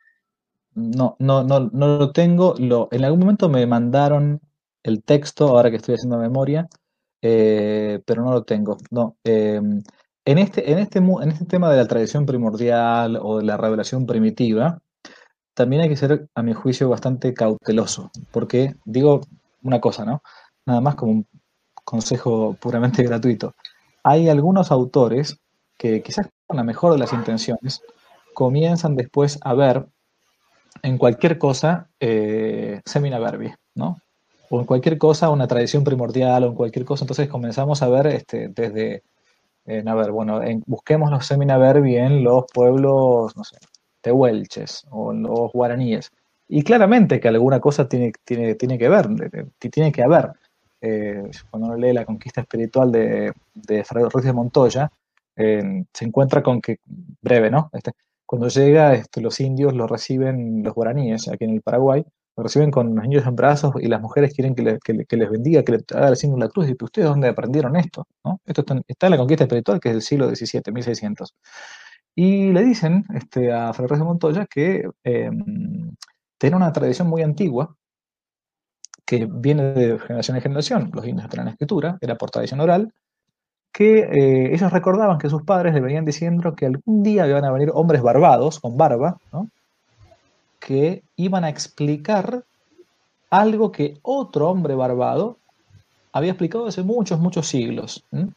[SPEAKER 1] no, no, no, no lo tengo. Lo, en algún momento me mandaron el texto, ahora que estoy haciendo memoria, eh, pero no lo tengo. No, eh, en este, en este, mu- en este tema de la tradición primordial o de la revelación primitiva, también hay que ser, a mi juicio, bastante cauteloso, porque digo una cosa, ¿no? Nada más como un consejo puramente gratuito. Hay algunos autores que quizás con la mejor de las intenciones comienzan después a ver en cualquier cosa eh, semina verbi, ¿no? O en cualquier cosa una tradición primordial o en cualquier cosa, entonces comenzamos a ver este, desde, eh, a ver, bueno, en, busquemos los semina verbi en los pueblos, no sé, tehuelches o en los guaraníes. Y claramente que alguna cosa tiene, tiene, tiene que ver, tiene que haber. Eh, cuando uno lee La conquista espiritual de, de Fray Ruiz de Montoya, eh, se encuentra con que, breve, ¿no? Este, cuando llega, este, los indios lo reciben, los guaraníes, aquí en el Paraguay, lo reciben con los niños en brazos y las mujeres quieren que, le, que, le, que les bendiga, que le haga el signo de la cruz. Y ¿ustedes dónde aprendieron esto? ¿No? Esto está en, está en la conquista espiritual, que es del siglo diecisiete, mil seiscientos. Y le dicen este, a Fray Ruiz de Montoya que eh, tiene una tradición muy antigua que viene de generación en generación. Los indios no tenían escritura, era por tradición oral, que eh, ellos recordaban que sus padres le venían diciendo que algún día iban a venir hombres barbados, con barba, ¿no? Que iban a explicar algo que otro hombre barbado había explicado hace muchos, muchos siglos, ¿m?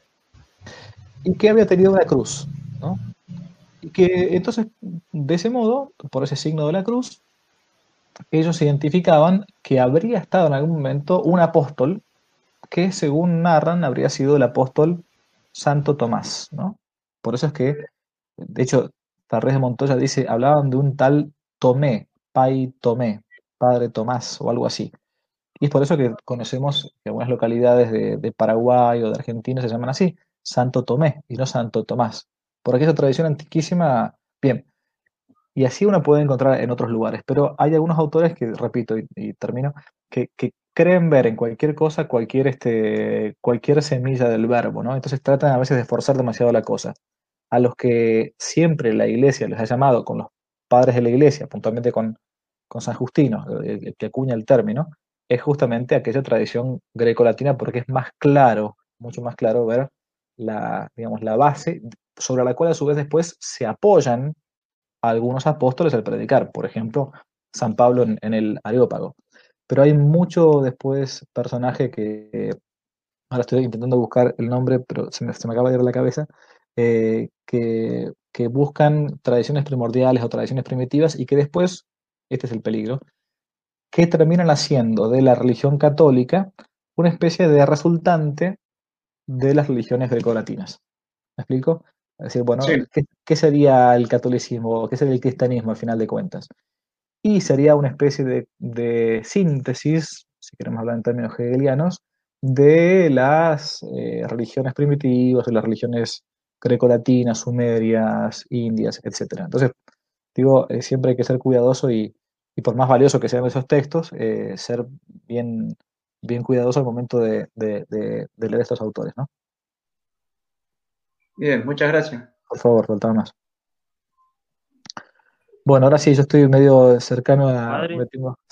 [SPEAKER 1] Y que había tenido una cruz, ¿no? Y que entonces, de ese modo, por ese signo de la cruz, ellos identificaban que habría estado en algún momento un apóstol que, según narran, habría sido el apóstol Santo Tomás, ¿no? Por eso es que, de hecho, Tarrés de Montoya dice, hablaban de un tal Tomé, Pai Tomé, Padre Tomás o algo así. Y es por eso que conocemos que algunas localidades de, de Paraguay o de Argentina se llaman así, Santo Tomé y no Santo Tomás. Por aquella tradición antiquísima, bien, y así uno puede encontrar en otros lugares, pero hay algunos autores que, repito y, y termino, que, que creen ver en cualquier cosa cualquier, este, cualquier semilla del verbo, ¿no? Entonces tratan a veces de forzar demasiado la cosa. A los que siempre la iglesia les ha llamado, con los padres de la iglesia, puntualmente con, con San Justino, el, el que acuña el término, es justamente aquella tradición greco-latina porque es más claro, mucho más claro ver la, digamos, la base sobre la cual a su vez después se apoyan a algunos apóstoles al predicar, por ejemplo, San Pablo en, en el Areópago. Pero hay mucho después personaje que, eh, ahora estoy intentando buscar el nombre, pero se me, se me acaba de ir a la cabeza, eh, que, que buscan tradiciones primordiales o tradiciones primitivas y que después, este es el peligro, que terminan haciendo de la religión católica una especie de resultante de las religiones grecolatinas. ¿Me explico? Es decir, bueno,
[SPEAKER 2] Sí,
[SPEAKER 1] ¿qué, qué sería el catolicismo? ¿Qué sería el cristianismo al final de cuentas? Y sería una especie de, de síntesis, si queremos hablar en términos hegelianos, de las eh, religiones primitivas, de las religiones grecolatinas, sumerias, indias, etcétera. Entonces, digo, eh, siempre hay que ser cuidadoso y, y por más valioso que sean esos textos, eh, ser bien, bien cuidadoso al momento de, de, de, de leer estos autores, ¿no?
[SPEAKER 2] bien, muchas gracias.
[SPEAKER 1] Por favor, faltaba más. Bueno, ahora sí, yo estoy medio cercano a...
[SPEAKER 4] Padre,
[SPEAKER 1] me tengo-